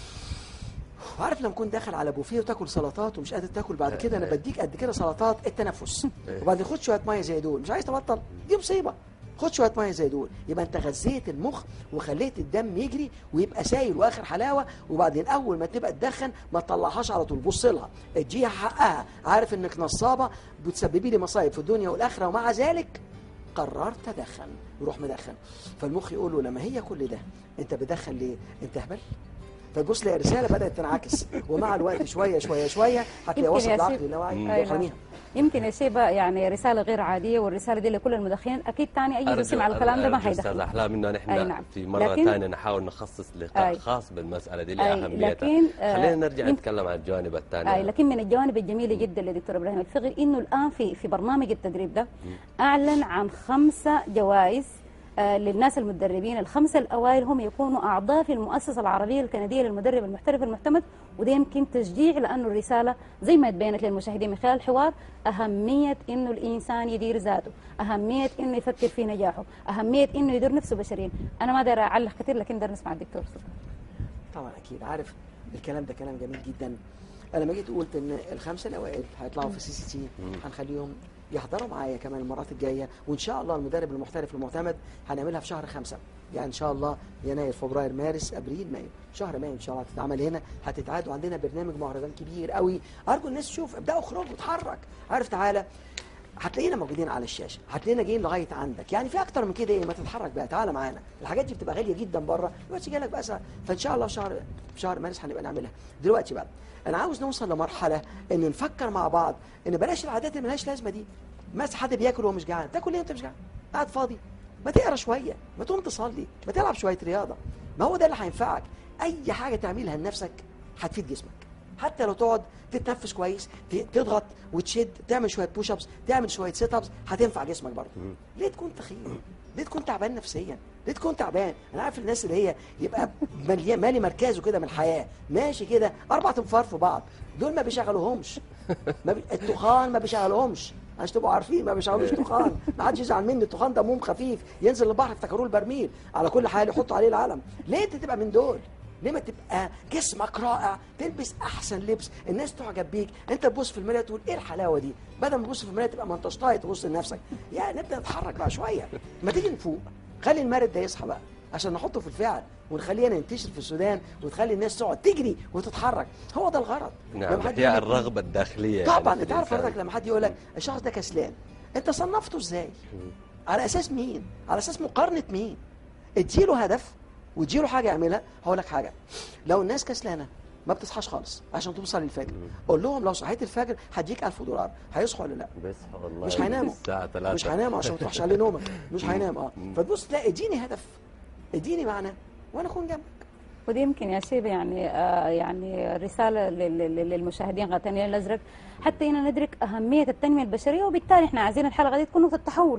Speaker 1: عارف لما كنت داخل على بوفيه وتاكل سلطات ومش قادر تاكل بعد كده، انا بديك قد كده سلطات التنفس، وبعدين خد شويه ميه زي دول، مش عايز تبطل، دي مصيبه. خد شويه ميه زي دول، يبقى انت غذيت المخ وخليت الدم يجري ويبقى سايل واخر حلاوه. وبعدين اول ما تبقى تدخن ما تطلعهاش على طول، بص لها اديها حقها. عارف انك نصابه بتسببي لي مصايب في الدنيا والاخره، ومع ذلك قررت ادخن، يروح مدخن. فالمخ يقول له لما هي كل ده انت بتدخن ليه؟ انت هبل. فتبص لي الرساله بدات تنعكس، ومع الوقت شويه شويه شويه هتلاقي وصل العقل اللاواعي يحرميها.
Speaker 2: يمكن يا شيبه يعني رساله غير عاديه، والرساله دي لكل المدخنين اكيد. ثاني اي يسمع على الكلام ده ما هيدخل.
Speaker 3: استاذ احلام انه نحن نعم. في مره ثانيه نحاول نخصص لقاء أي. خاص بالمساله دي لاهميتها. خلينا نرجع
Speaker 2: يم...
Speaker 3: نتكلم عن الجوانب الثانيه.
Speaker 2: اي لكن من الجوانب الجميله جدا لدكتور ابراهيم الفقي انه الان في في برنامج التدريب ده اعلن عن خمسه جوائز آه للناس المدربين. الخمسه الاوائل هم يكونوا اعضاء في المؤسسه العربيه الكنديه للمدرب المحترف المعتمد. وده يمكن تشجيع، لانه الرساله زي ما تبينت للمشاهدين من خلال الحوار اهميه انه الانسان يدير ذاته، اهميه انه يفكر في نجاحه، اهميه انه يدير نفسه بشريا. انا ما داير اعلق كثير لكن داير نسمع الدكتور سلطان.
Speaker 1: طبعا اكيد عارف الكلام ده كلام جميل جدا. انا لما جيت قلت ان الخمسه الاوائل هيطلعوا في سي سي تي، هنخليهم يحضروا معايا كمان المرات الجايه، وان شاء الله المدرب المحترف المعتمد هنعملها في شهر خمسة، يعني ان شاء الله يناير فبراير مارس ابريل مايو، شهر مايو ان شاء الله هتتعمل هنا، هتتعاد. وعندنا برنامج مهرجان كبير قوي، ارجو الناس تشوف، ابداوا اخرجوا اتحرك. عارف تعالى هتلاقينا موجودين على الشاشه، هتلاقينا جايين لغايه عندك، يعني في اكتر من كده ايه؟ ما تتحرك بقى، تعالى معانا. الحاجات دي بتبقى غاليه جدا بره، دلوقتي جاي لك بقى سهل. فان شاء الله في شهر في شهر مارس هنبقى نعملها. دلوقتي بقى انا عاوز نوصل لمرحله ان نفكر مع بعض ان بلاش العادات اللي ملهاش لازمه دي. مثلا حد بياكل وهو مش جعان، تاكل ليه وانت مش جعان؟ قاعد فاضي؟ ما تقرا شويه، ما تقوم تصلي، ما تلعب شويه رياضه، ما هو ده اللي هينفعك. اي حاجه تعملها لنفسك هتفيد جسمك، حتى لو تقعد تتنفس كويس، تضغط وتشد، تعمل شويه بوش ابس، تعمل شويه سيت ابس، هتنفع جسمك برضه. ليه تكون تخين؟ ليه تكون تعبان نفسيا؟ ليه تكون تعبان؟ انا عارف الناس اللي هي يبقى مليان مالي مركزه كده من الحياه، ماشي كده اربع تنفار في بعض، دول ما بيشغلوهمش. ما بي... التخان ما بيشغلوهمش، عشان تبقوا عارفين ما بيشغلوش تخان. ما حدش يزعل مني، التخان دمهم خفيف، ينزل البحر يفتكروه البرميل، على كل حال يحطوا عليه العلم. ليه انت تبقى من دول؟ ليه ما تبقى جسمك رائع، تلبس احسن لبس، الناس تعجب بيك، انت تبص في المرايه تقول ايه الحلاوه دي، بدل ما تبص في المرايه تبقى ما انتش طايق تبص لنفسك. يعني نبدا نتحرك بقى شويه، ما تيجي نفوق، خلي المارد ده يصحى بقى عشان نحطه في الفعل، ونخليه ننتشر في السودان، وتخلي الناس تقعد تجري وتتحرك. هو ده الغرض.
Speaker 3: نعم، هي الرغبه الداخليه.
Speaker 1: طبعا انت عارف حضرتك لما حد يقول لك الشخص ده كسلان، انت صنفته ازاي؟ على اساس مين؟ على اساس مقارنه مين؟ اديله هدف وتجيله حاجه يعملها. هقول لك حاجه، لو الناس كسلانه ما بتصحاش خالص عشان توصل للفجر، قول لهم لو صحيت الفجر هديك ألف دولار، هيصحوا ولا لا؟
Speaker 3: بيصحوا والله،
Speaker 1: مش هيناموا
Speaker 3: الساعه ثلاثة،
Speaker 1: مش هيناموا عشان ما تروحش عليه نومك، مش هينام. اه فتبص تلاقي اديني هدف، اديني معنى، وانا اكون جنبك.
Speaker 2: ودي يمكن يا شيبه يعني آه يعني رساله للمشاهدين غدا النيل الازرق، حتى هنا ندرك اهميه التنميه البشريه، وبالتالي احنا عايزين الحلقه دي تكون نقطه تحول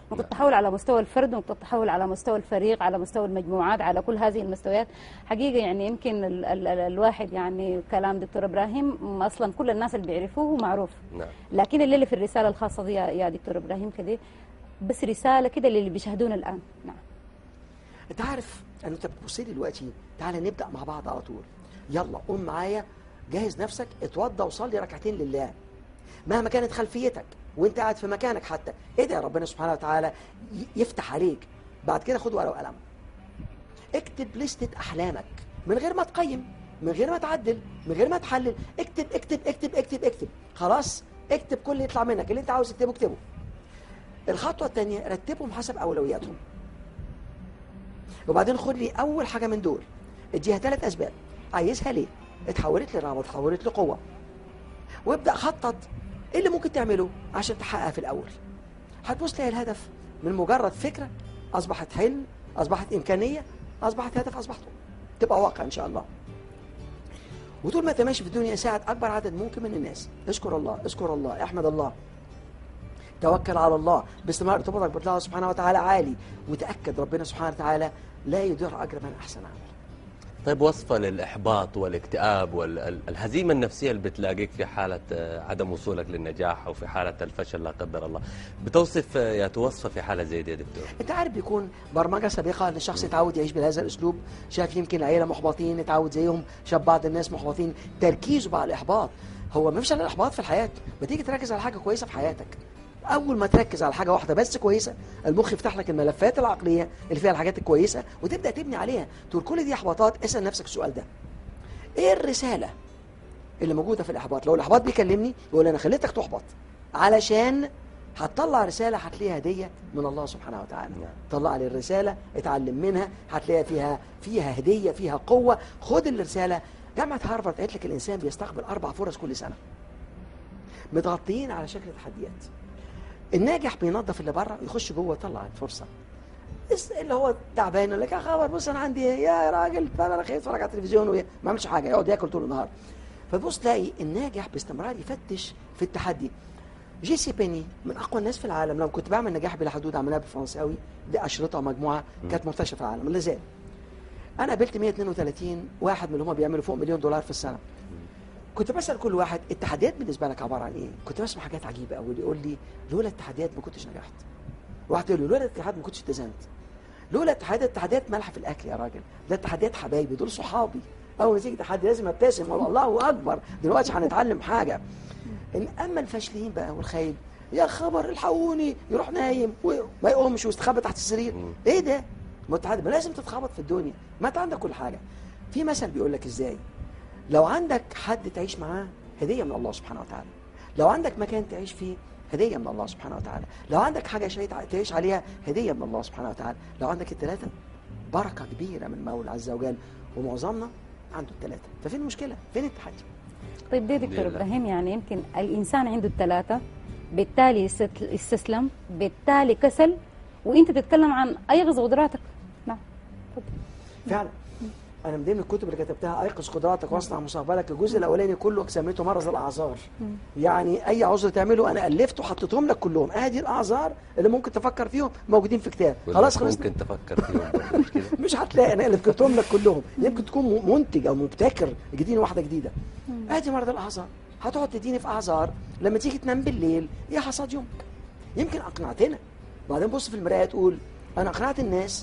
Speaker 2: نقطة تحول على مستوى الفرد، ونقطة تحول على مستوى الفريق، على مستوى المجموعات، على كل هذه المستويات. حقيقة يعني يمكن ال ال ال الواحد يعني كلام دكتور إبراهيم أصلا كل الناس اللي بيعرفوه هو معروف.
Speaker 3: نعم.
Speaker 2: لكن اللي في الرسالة الخاصة دي يا دكتور إبراهيم كده بس رسالة كده للي بيشاهدونا الآن. نعم.
Speaker 1: انت عارف ان انت بتبص لي دلوقتي، تعالى نبدا مع بعض على طول. يلا قوم معايا، جهز نفسك، اتوضى وصلي ركعتين لله مهما كانت خلفيتك وانت قاعد في مكانك. حتى ادعي ربنا سبحانه وتعالى يفتح عليك. بعد كده خد ورقه وقلم، اكتب لستة احلامك من غير ما تقيم، من غير ما تعدل، من غير ما تحلل. اكتب اكتب اكتب اكتب اكتب خلاص. اكتب كل اللي يطلع منك، اللي انت عاوز تكتبه اكتبه. الخطوه الثانيه رتبهم حسب اولوياتهم، وبعدين خد لي اول حاجه من دول اديها ثلاث اسباب عايزها ليه، اتحولت لرغبه، اتحولت لقوه، وابدا خطط ايه اللي ممكن تعمله عشان تحققها في الاول. هتبص تلاقي الهدف من مجرد فكره اصبحت حلم، اصبحت امكانيه، اصبحت هدف، اصبحت تبقى واقع ان شاء الله. وطول ما انت ماشي في الدنيا ساعد اكبر عدد ممكن من الناس. اشكر الله، اذكر الله، احمد الله، توكل على الله، باستمرار ارتباطك بالله سبحانه وتعالى عالي، وتاكد ربنا سبحانه وتعالى لا يضيع اجر من احسن عمل.
Speaker 3: طيب وصفة للإحباط والاكتئاب والهزيمة النفسية اللي بتلاقيك في حالة عدم وصولك للنجاح أو في حالة الفشل لا قدر الله، بتوصف يا توصفة في حالة زي دي يا دكتور؟
Speaker 1: أنت عارف بيكون برمجة سابقة للشخص يتعود يعيش بهذا الأسلوب. شاف يمكن العيلة محبطين يتعود زيهم، شاف بعض الناس محبطين، تركيزه بقى الإحباط. هو ما فيش إلا الإحباط في الحياة. بتيجي تركز على حاجة كويسة في حياتك، أول ما تركز على حاجة واحدة بس كويسة، المخ يفتح لك الملفات العقلية اللي فيها الحاجات الكويسة وتبدأ تبني عليها. تقول كل دي إحباطات، اسأل نفسك السؤال ده: إيه الرسالة اللي موجودة في الإحباط؟ لو الإحباط بيكلمني يقول أنا خليتك تحبط علشان هتطلع رسالة هتلاقيها هدية من الله سبحانه وتعالى. طلع لي الرسالة، اتعلم منها، هتلاقيها فيها فيها هدية، فيها قوة. خد الرسالة. جامعة هارفارد قالت لك الإنسان بيستقبل أربع فرص كل سنة متغطيين على شكل تحديات. الناجح بينظف اللي بره ويخش جوه يطلع الفرصه. اللي هو تعبان يقول لك يا خبر بص انا عندي ايه يا راجل، فانا رخيص اتفرج على التلفزيون وما عملش حاجه، يقعد ياكل طول النهار. فتبص تلاقي الناجح باستمرار يفتش في التحدي. جي سي بيني من اقوى الناس في العالم. لما كنت بعمل نجاح بلا حدود عملها بالفرنساوي، دي اشرطه مجموعه كانت منتشره في العالم لا زال. انا قابلت مية واثنين وثلاثين واحد من اللي هم بيعملوا فوق مليون دولار في السنه. كنت بسأل كل واحد التحديات بالنسبة لك عبارة عن ايه؟ كنت بسمع حاجات عجيبة قوي. اللي يقول لي لولا التحديات ما كنتش نجحت. واحد يقول لي لولا التحديات ما كنتش اتزنت. لولا التحديات، التحديات ملح في الاكل يا راجل، ده التحديات حبايبي، دول صحابي. اول ما تيجي تحدي لازم ابتسم والله الله اكبر دلوقتي هنتعلم حاجة. إن اما الفاشلين بقى والخايب يا خبر الحقوني، يروح نايم وما يقومش ويستخبى تحت السرير. ايه ده؟ متحدي ما لازم تتخبط في الدنيا، ما انت عندك كل حاجة. في مثل بيقول لك ازاي؟ لو عندك حد تعيش معاه هدية من الله سبحانه وتعالى، لو عندك مكان تعيش فيه هدية من الله سبحانه وتعالى، لو عندك حاجة تعيش عليها هدية من الله سبحانه وتعالى، لو عندك الثلاثة بركة كبيرة من المولى عز وجل. ومعظمنا عنده الثلاثة، ففين المشكلة؟ فين التحدي؟
Speaker 2: طيب دي دكتور إبراهيم، يعني يمكن الإنسان عنده الثلاثة بالتالي يستسلم، بالتالي كسل، وانت بتتكلم عن ايقظ قدراتك. نعم
Speaker 1: فعلا. انا من ضمن الكتب اللي كتبتها ايقظ قدراتك واصنع مستقبلك، الجزء الاولاني كله سميته مرض الاعذار. يعني اي عذر تعمله انا الفته وحطيتهم لك كلهم. ادي الاعذار اللي ممكن تفكر فيهم موجودين في كتاب. خلاص خلصنا.
Speaker 3: ممكن تفكر فيهم مش كده؟
Speaker 1: مش هتلاقي، انا اللي كتبتهم لك كلهم. يمكن تكون منتج او مبتكر جديد واحده جديده. ادي مرض الاعذار. هتقعد تديني في اعذار لما تيجي تنام بالليل يا حصاد يومك. يمكن اقنعتنا، بعدين بص في المرايه تقول انا اقنعت الناس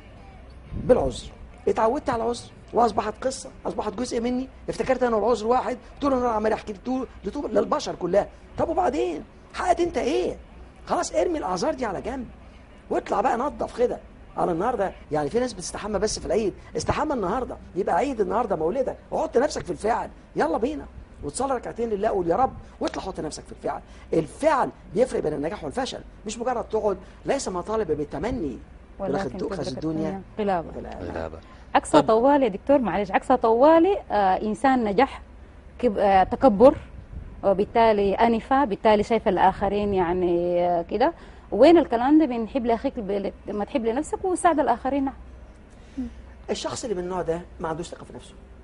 Speaker 1: بالعذر، اتعودت على العذر واصبحت قصه، اصبحت جزء مني، افتكرت انا العذر واحد طول النهار عمال احكي للبشر كلها. طب وبعدين حققت انت ايه؟ خلاص ارمي الاعذار دي على جنب واطلع بقى نظف كده على النهارده. يعني في ناس بتستحمى بس في العيد، استحمى النهارده، يبقى عيد النهارده مولدك، وحط نفسك في الفعل. يلا بينا وتصلي ركعتين لله، قول يا رب، واطلع حط نفسك في الفعل. الفعل بيفرق بين النجاح والفشل، مش مجرد تقعد. ليس مطالب بالتمني ولكن تؤخذ الدنيا
Speaker 2: غلابه.
Speaker 3: غلابه.
Speaker 2: عكسها طوالي يا دكتور، معلش، عكسها طوالي آه انسان نجح كب... آه تكبر، وبالتالي انفه، بالتالي شايف الاخرين يعني آه كده. وين الكلام ده بين حب لاخيك لما تحب لنفسك وساعد الاخرين؟
Speaker 1: الشخص اللي من النوع ده ما عندوش ثقه في نفسه،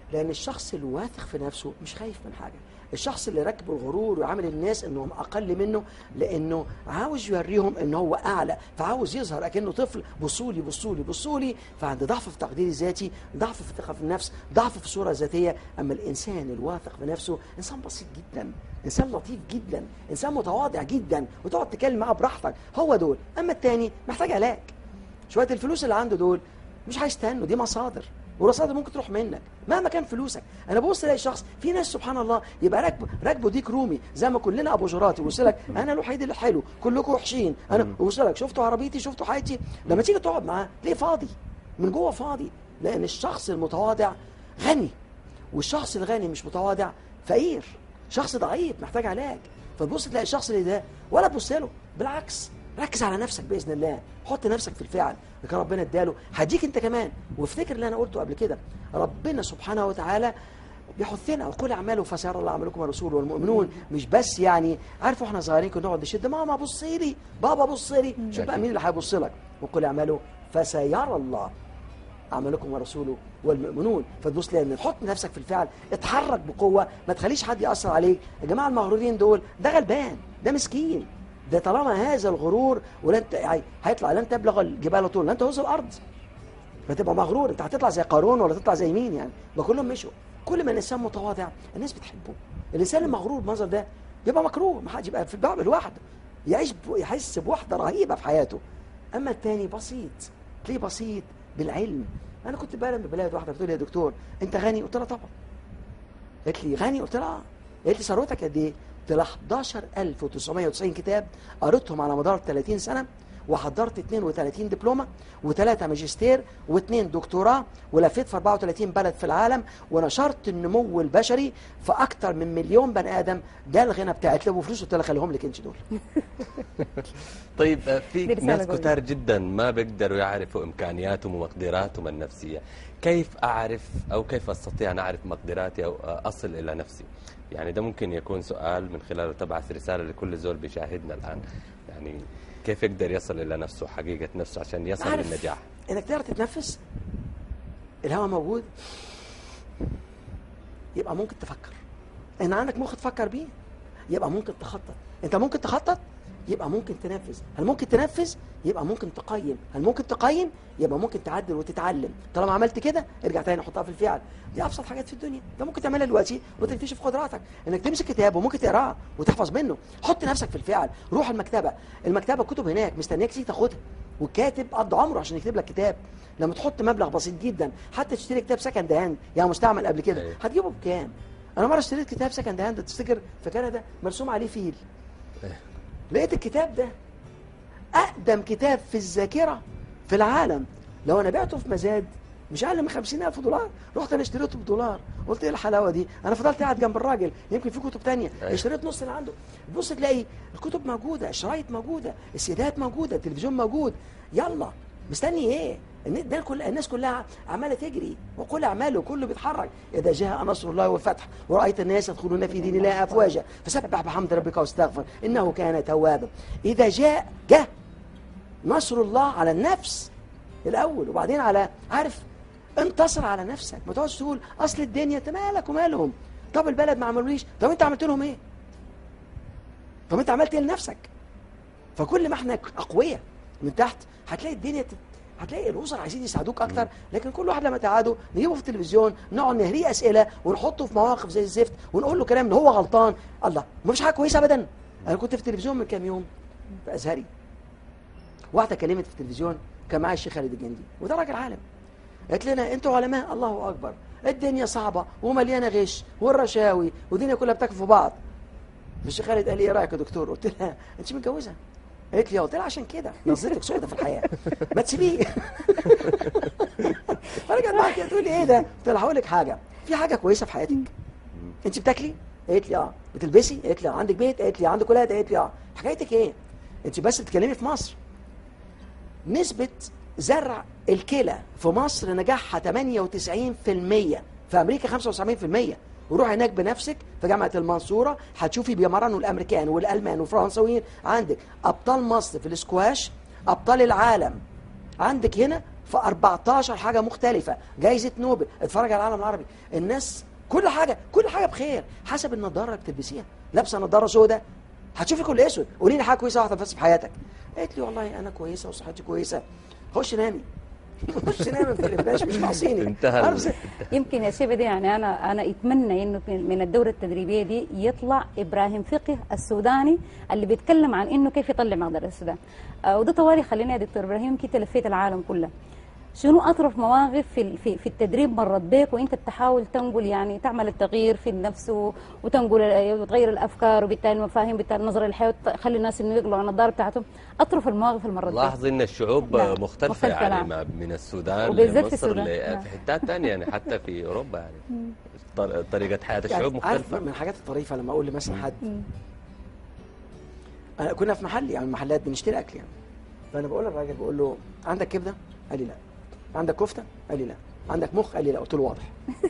Speaker 1: لان الشخص الواثق في نفسه مش خايف من حاجه. الشخص اللي راكب الغرور وعامل الناس انهم اقل منه لانه عاوز يوريهم ان هو اعلى، فعاوز يظهر اكنه طفل، بصولي بصولي بصولي، فعنده ضعف في تقدير الذاتي، ضعف في الثقه في النفس، ضعف في الصوره الذاتيه. اما الانسان الواثق في نفسه انسان بسيط جدا، انسان لطيف جدا، انسان متواضع جدا، وتقعد تتكلم معاه براحتك. هو دول. اما التاني محتاج علاج. شويه الفلوس اللي عنده دول مش هيستنوا، دي مصادر، والرصاده ممكن تروح منك مهما كان فلوسك. انا ببص الاقي شخص، في ناس سبحان الله يبقى راكبه راكبه ديك رومي زي ما كلنا ابو جرات، يبص لك انا الوحيد اللي حلو، كلكم وحشين، انا ببص لك شفتوا عربيتي، شفتوا حياتي. لما تيجي تقعد معاه تلاقيه فاضي من جوه، فاضي. لان الشخص المتواضع غني، والشخص الغني مش متواضع فقير، شخص ضعيف محتاج علاج. فتبص تلاقي الشخص اللي ده ولا تبص له، بالعكس ركز على نفسك باذن الله، حط نفسك في الفعل. كان ربنا اداله هديك انت كمان. وافتكر اللي انا قلته قبل كده، ربنا سبحانه وتعالى بيحثنا وقل اعملوا فسيرى الله عملكم ورسوله والمؤمنون. مش بس يعني عارفوا احنا صغيرين كنا نقعد نشد ماما بصي لي، بابا بصي لي، شوف بقى مين اللي هيبص لك. وقل اعملوا فسيرى الله عملكم ورسوله والمؤمنون. فتبص لان تحط نفسك في الفعل، اتحرك بقوه، ما تخليش حد ياثر عليك. يا جماعه المغرورين دول ده غلبان، ده مسكين، ده طالما هذا الغرور ولن يعني هيطلع لن تبلغ الجبال طول لن تهز الارض. فتبقى مغرور، انت هتطلع زي قارون ولا تطلع زي مين يعني؟ ما كلهم مشوا. كل ما الانسان متواضع الناس بتحبه. الانسان المغرور بالمنظر ده بيبقى مكروه، ما حدش يبقى في الباب لوحده، يعيش يحس بوحده رهيبه في حياته. اما الثاني بسيط، تلاقيه بسيط بالعلم. انا كنت بقى لما بلاقي واحده بتقول لي يا دكتور انت غني؟ قلت لها طبعا. قالت لي غني؟ قلت لها اه. قالت لي ثروتك قد ايه؟ قلت لها احداشر ألف وتسعمية وتسعين كتاب قريتهم على مدار ثلاثين سنه، وحضرت اتنين وتلاتين دبلومه وثلاثه ماجستير واثنين دكتوراه، ولفيت في أربعة وتلاتين بلد في العالم، ونشرت النمو البشري في اكتر من مليون بني ادم. ده الغنى بتاعي. لو فلوس قلت لها خليهم لك انت دول.
Speaker 3: طيب في ناس كتار جدا ما بيقدروا يعرفوا امكانياتهم ومقدراتهم النفسيه، كيف اعرف او كيف استطيع ان اعرف مقدراتي او اصل الى نفسي؟ يعني ده ممكن يكون سؤال من خلاله تبعث رساله لكل زول بيشاهدنا الان، يعني كيف يقدر يصل الى نفسه، حقيقه نفسه، عشان يصل للنجاح؟
Speaker 1: انك تعرف تتنفس، الهواء موجود، يبقى ممكن تفكر. ان عندك مخ تفكر بيه يبقى ممكن تخطط. انت ممكن تخطط يبقى ممكن تنفذ. هل ممكن تنفذ؟ يبقى ممكن تقيم. هل ممكن تقيم؟ يبقى ممكن تعدل وتتعلم. طالما عملت كده ارجع تاني حطها في الفعل. دي ابسط حاجات في الدنيا، ده ممكن تعملها دلوقتي وتكتشف قدراتك. انك تمسك كتاب وممكن تقراه وتحفظ منه. حط نفسك في الفعل، روح المكتبه، المكتبه كتب هناك مستنياك تيجي تاخدها. والكاتب قضى عمره عشان يكتب لك كتاب. لما تحط مبلغ بسيط جدا، حتى تشتري كتاب سكند هاند يعني مستعمل قبل كده، هتجيبه بكام؟ انا مره اشتريت كتاب سكند هاند تفتكر في كندا مرسوم عليه فيل. لقيت الكتاب ده اقدم كتاب في الذاكره في العالم. لو انا بعته في مزاد مش اقل من خمسين ألف دولار. رحت انا اشتريته بدولار. قلت ايه الحلاوه دي؟ انا فضلت قاعد جنب الراجل، يمكن في كتب تانية. اشتريت نص اللي عنده. تبص تلاقي الكتب موجوده، الشرايط موجوده، السيدات موجوده، التلفزيون موجود. يلا مستني ايه؟ ده كل الناس كلها عماله تجري، وكل اعماله كله بيتحرك. اذا جاء نصر الله والفتح ورايت الناس يدخلون في دين الله افواجا فسبح بحمد ربك واستغفر انه كان توابا. اذا جاء جاء نصر الله على النفس الاول، وبعدين على عارف انتصر على نفسك. ما تقعدش تقول اصل الدنيا انت مالك ومالهم، طب البلد ما عملوليش، طب انت عملت لهم ايه؟ طب انت عملت ايه لنفسك؟ فكل ما احنا اقوياء من تحت هتلاقي الدنيا تت... هتلاقي الاسر عايزين يساعدوك اكتر. لكن كل واحد لما تقعدوا نجيبه في التلفزيون نقعد نهريه اسئله ونحطه في مواقف زي الزفت ونقول له كلام ان هو غلطان. الله، ما فيش حاجه كويسه ابدا. انا كنت في التلفزيون من كام يوم في ازهري، واحده كلمت في التلفزيون، كان معايا الشيخ خالد الجندي وده راجل عالم، قالت لنا انتوا علماء الله اكبر، الدنيا صعبه ومليانه غش والرشاوي والدنيا كلها بتاكل في بعض. الشيخ خالد قال لي ايه رايك يا دكتور؟ قلت لها انت متجوزه؟ قالت لي قلت لها عشان كده نظرتك سودة في الحياه ما تسيبيه. فرجعت معاك تقول لي ايه ده؟ قلت لها هقول لك حاجه، في حاجه كويسه في حياتك، انت بتاكلي؟ قالت لي اه. بتلبسي؟ قالت لي اه. عندك بيت؟ قالت لي عندك ولاد؟ قالت لي اه. حكايتك ايه؟ انت بس بتتكلمي في مصر. نسبه زرع الكلى في مصر نجاحها تمانية وتسعين في المية، في امريكا خمسة وسبعين في المية. وروح هناك بنفسك في جامعه المنصوره هتشوفي بيمرنوا الامريكان والالمان والفرنسويين. عندك ابطال مصر في الاسكواش، ابطال العالم عندك هنا في أربعتاشر حاجه مختلفه، جائزه نوبل، اتفرج على العالم العربي، الناس كل حاجه كل حاجه بخير حسب النضاره اللي بتلبسيها. لابسه نضاره سوداء هتشوفي كل اسود، قولي لي حاجه كويسه واحده بس في حياتك. قالت لي والله انا كويسه وصحتي كويسه. خش نامي خش نامي، ما تقلبناش، مش ناقصيني.
Speaker 3: انتهى.
Speaker 2: يمكن يا شيبه دي يعني انا انا اتمنى انه من الدوره التدريبيه دي يطلع ابراهيم فقيه السوداني اللي بيتكلم عن انه كيف يطلع مقدره السودان. آه وده طوالي خلينا يا دكتور ابراهيم كده لفيت العالم كله. شنو اطرف مواقف في في, في التدريب مرت بيك وانت بتحاول تنقل يعني تعمل التغيير في النفس وتنقل وتغير الافكار وبالتالي المفاهيم وبالتالي النظره للحياه وتخلي الناس انه يقلعوا النظاره بتاعتهم. اطرف المواقف اللي مرت بيك.
Speaker 3: لاحظ ان الشعوب
Speaker 2: نعم.
Speaker 3: مختلفه,
Speaker 2: مختلفة
Speaker 3: يعني
Speaker 2: نعم.
Speaker 3: من السودان
Speaker 2: وبالذات في
Speaker 3: لمصر
Speaker 2: السودان.
Speaker 3: ل-
Speaker 2: نعم.
Speaker 3: في حتات ثانيه يعني حتى في اوروبا يعني طر- طريقه حياه الشعوب
Speaker 1: يعني عارف
Speaker 3: مختلفه.
Speaker 1: من الحاجات الطريفه لما اقول لمثلا حد أنا كنا في محل يعني محلات بنشتري اكل يعني، فانا بقول للراجل بقول له عندك كبده؟ قال لي لا. عندك كفته؟ قال لي لا. عندك مخ؟ قال لي لا. قلت له واضح.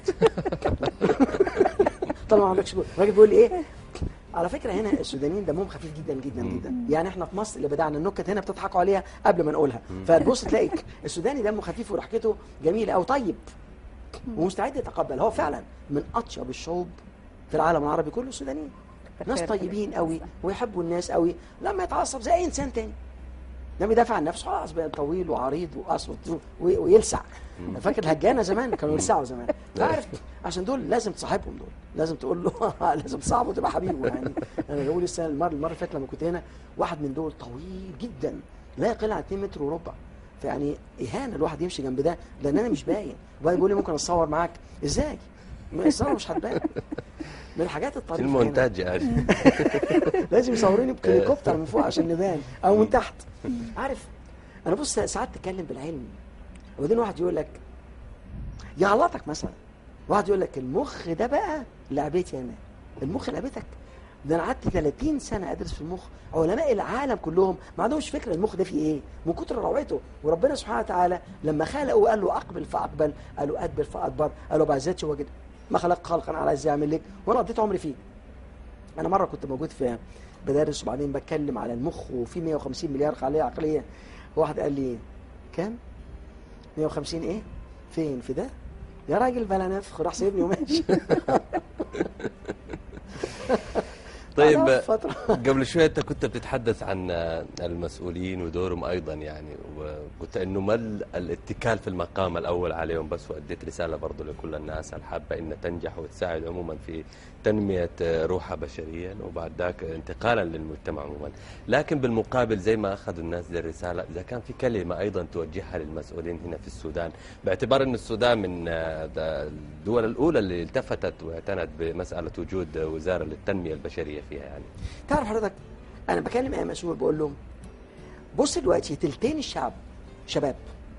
Speaker 1: طبعا ما عندكش. الراجل بيقول لي ايه؟ على فكره هنا السودانيين دمهم خفيف جدا جدا جدا، يعني احنا في مصر اللي بدعنا النكت هنا بتضحكوا عليها قبل ما نقولها، فتبص تلاقي السوداني دمه خفيف وضحكته جميله او طيب ومستعد يتقبل. هو فعلا من اطيب الشعوب في العالم العربي كله السودانيين، ناس طيبين قوي ويحبوا الناس قوي، لما يتعصب زي اي انسان تاني لما يدافع عن نفسه خلاص بقى طويل وعريض واسود ويلسع. فاكر الهجانه زمان كانوا يلسعوا زمان، عارف؟ عشان دول لازم تصاحبهم، دول لازم تقول له لازم تصاحبه وتبقى حبيبه يعني. انا بقول السنه المره المره اللي فاتت لما كنت هنا واحد من دول طويل جدا لا يقل عن اتنين متر وربع، فيعني اهانه الواحد يمشي جنب ده لان انا مش باين، وبعدين بيقول لي ممكن اتصور معاك؟ ازاي؟ ما الصوره مش هتبان. من الحاجات الطريفه
Speaker 3: المونتاج يعني
Speaker 1: لازم يصوروني بهليكوبتر من فوق عشان نبان او من تحت. عارف انا بص ساعات تتكلم بالعلم وبعدين واحد يقول لك يغلطك مثلا، واحد يقول لك المخ ده بقى لعبتي انا. المخ لعبتك؟ ده انا قعدت ثلاثين سنه ادرس في المخ، علماء العالم كلهم ما عندهمش فكره المخ ده فيه ايه من كتر روعته، وربنا سبحانه وتعالى لما خلقه وقال له اقبل فاقبل، قال له ادبر فادبر، قال له بعزتش وجد ما خلق خلقا على عايز يعمل لك، وانا قضيت عمري فيه. انا مره كنت موجود في بدرس وبعدين بتكلم على المخ وفي مية وخمسين مليار خليه عقليه، واحد قال لي كام؟ مية وخمسين ايه؟ فين في ده؟ يا راجل بلا نفخ، راح سيبني وماشي.
Speaker 3: طيب قبل شوية أنت كنت بتتحدث عن المسؤولين ودورهم أيضا يعني، وقلت إنه ما الاتكال في المقام الأول عليهم بس، وأديت رسالة برضو لكل الناس الحابة إن تنجح وتساعد عموما في تنمية روحها بشريا وبعد ذاك انتقالا للمجتمع عموما. لكن بالمقابل زي ما أخذوا الناس دي الرسالة، إذا كان في كلمة أيضا توجهها للمسؤولين هنا في السودان، باعتبار أن السودان من الدول الأولى اللي التفتت واعتنت بمسألة وجود وزارة للتنمية البشرية فيها يعني.
Speaker 1: تعرف حضرتك انا بكلم اي مسؤول بقول لهم بص دلوقتي تلتين الشعب شباب،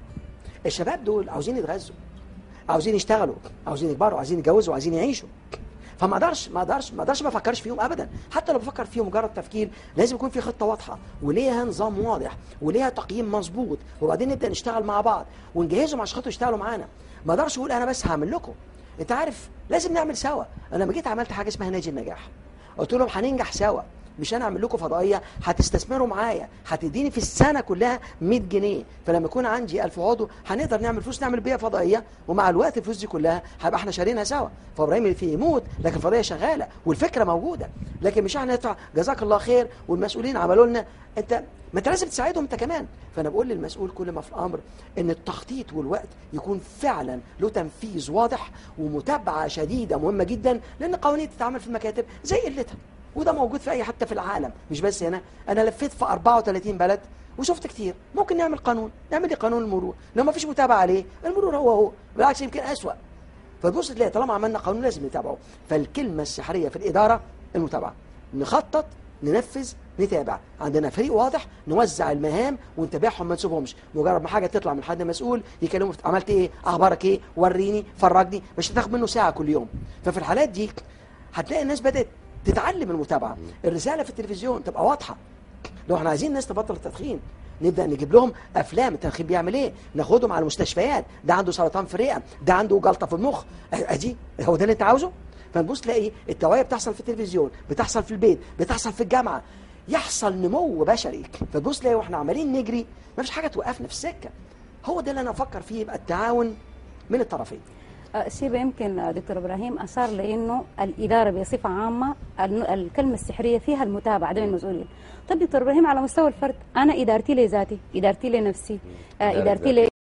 Speaker 1: الشباب دول عاوزين يتغذوا، عاوزين يشتغلوا، عاوزين يكبروا، عاوزين يتجوزوا، عايزين يعيشوا، فما اقدرش ما اقدرش ما اقدرش ما افكرش فيهم ابدا. حتى لو بفكر فيهم مجرد تفكير لازم يكون في خطه واضحه وليها نظام واضح وليها تقييم مظبوط، وبعدين نبدا نشتغل مع بعض ونجهزهم عشان خاطر يشتغلوا معانا. ما اقدرش اقول انا بس هعمل لكم، انت عارف لازم نعمل سوا. انا لما جيت عملت حاجه اسمها نادي النجاح، قلت لهم هننجح سوا، مش انا اعمل لكم فضائيه هتستثمروا معايا، هتديني في السنه كلها مية جنيه، فلما يكون عندي ألف عضو هنقدر نعمل فلوس نعمل بيها فضائيه، ومع الوقت الفلوس دي كلها هيبقى احنا شارينها سوا. فابراهيم اللي فيه يموت لكن الفضائيه شغاله والفكره موجوده، لكن مش احنا ندفع جزاك الله خير والمسؤولين عملوا لنا، انت ما انت لازم تساعدهم انت كمان. فانا بقول للمسؤول كل ما في الامر ان التخطيط والوقت يكون فعلا له تنفيذ واضح ومتابعه شديده مهمه جدا، لان قوانين تتعمل في المكاتب زي قلتها، وده موجود في اي حته في العالم مش بس هنا. انا لفيت في أربعة وثلاثين بلد وشفت كتير. ممكن نعمل قانون، نعمل لي قانون المرور، لو ما فيش متابعه عليه المرور هو هو بالعكس يمكن اسوأ. فتبص تلاقي طالما عملنا قانون لازم نتابعه. فالكلمه السحريه في الاداره المتابعه، نخطط ننفذ نتابع، عندنا فريق واضح نوزع المهام ونتابعهم ما نسيبهمش. مجرد ما حاجه تطلع من حد مسؤول يكلمه عملت ايه، اخبارك ايه، وريني، فرجني، مش هتاخد منه ساعه كل يوم. ففي الحالات دي هتلاقي الناس بدات تتعلم المتابعه، الرساله في التلفزيون تبقى واضحه. لو احنا عايزين الناس تبطل التدخين نبدا نجيب لهم افلام التدخين بيعمل ايه، ناخدهم على المستشفيات، ده عنده سرطان في الرئه، ده عنده جلطه في المخ، ادي هو ده اللي انت عاوزه. فنبص تلاقي التوعيه بتحصل في التلفزيون، بتحصل في البيت، بتحصل في الجامعه، يحصل نمو بشري. فتبص تلاقي واحنا عمالين نجري ما فيش حاجه توقفنا في السكه. هو ده اللي انا افكر فيه، يبقى التعاون من الطرفين.
Speaker 2: شيبة يمكن دكتور إبراهيم أشار لأنه الإدارة بصفة عامة الكلمة السحرية فيها المتابعة عدم المسؤولين. طيب دكتور إبراهيم على مستوى الفرد، أنا إدارتي لذاتي، إدارتي لنفسي، إدارتي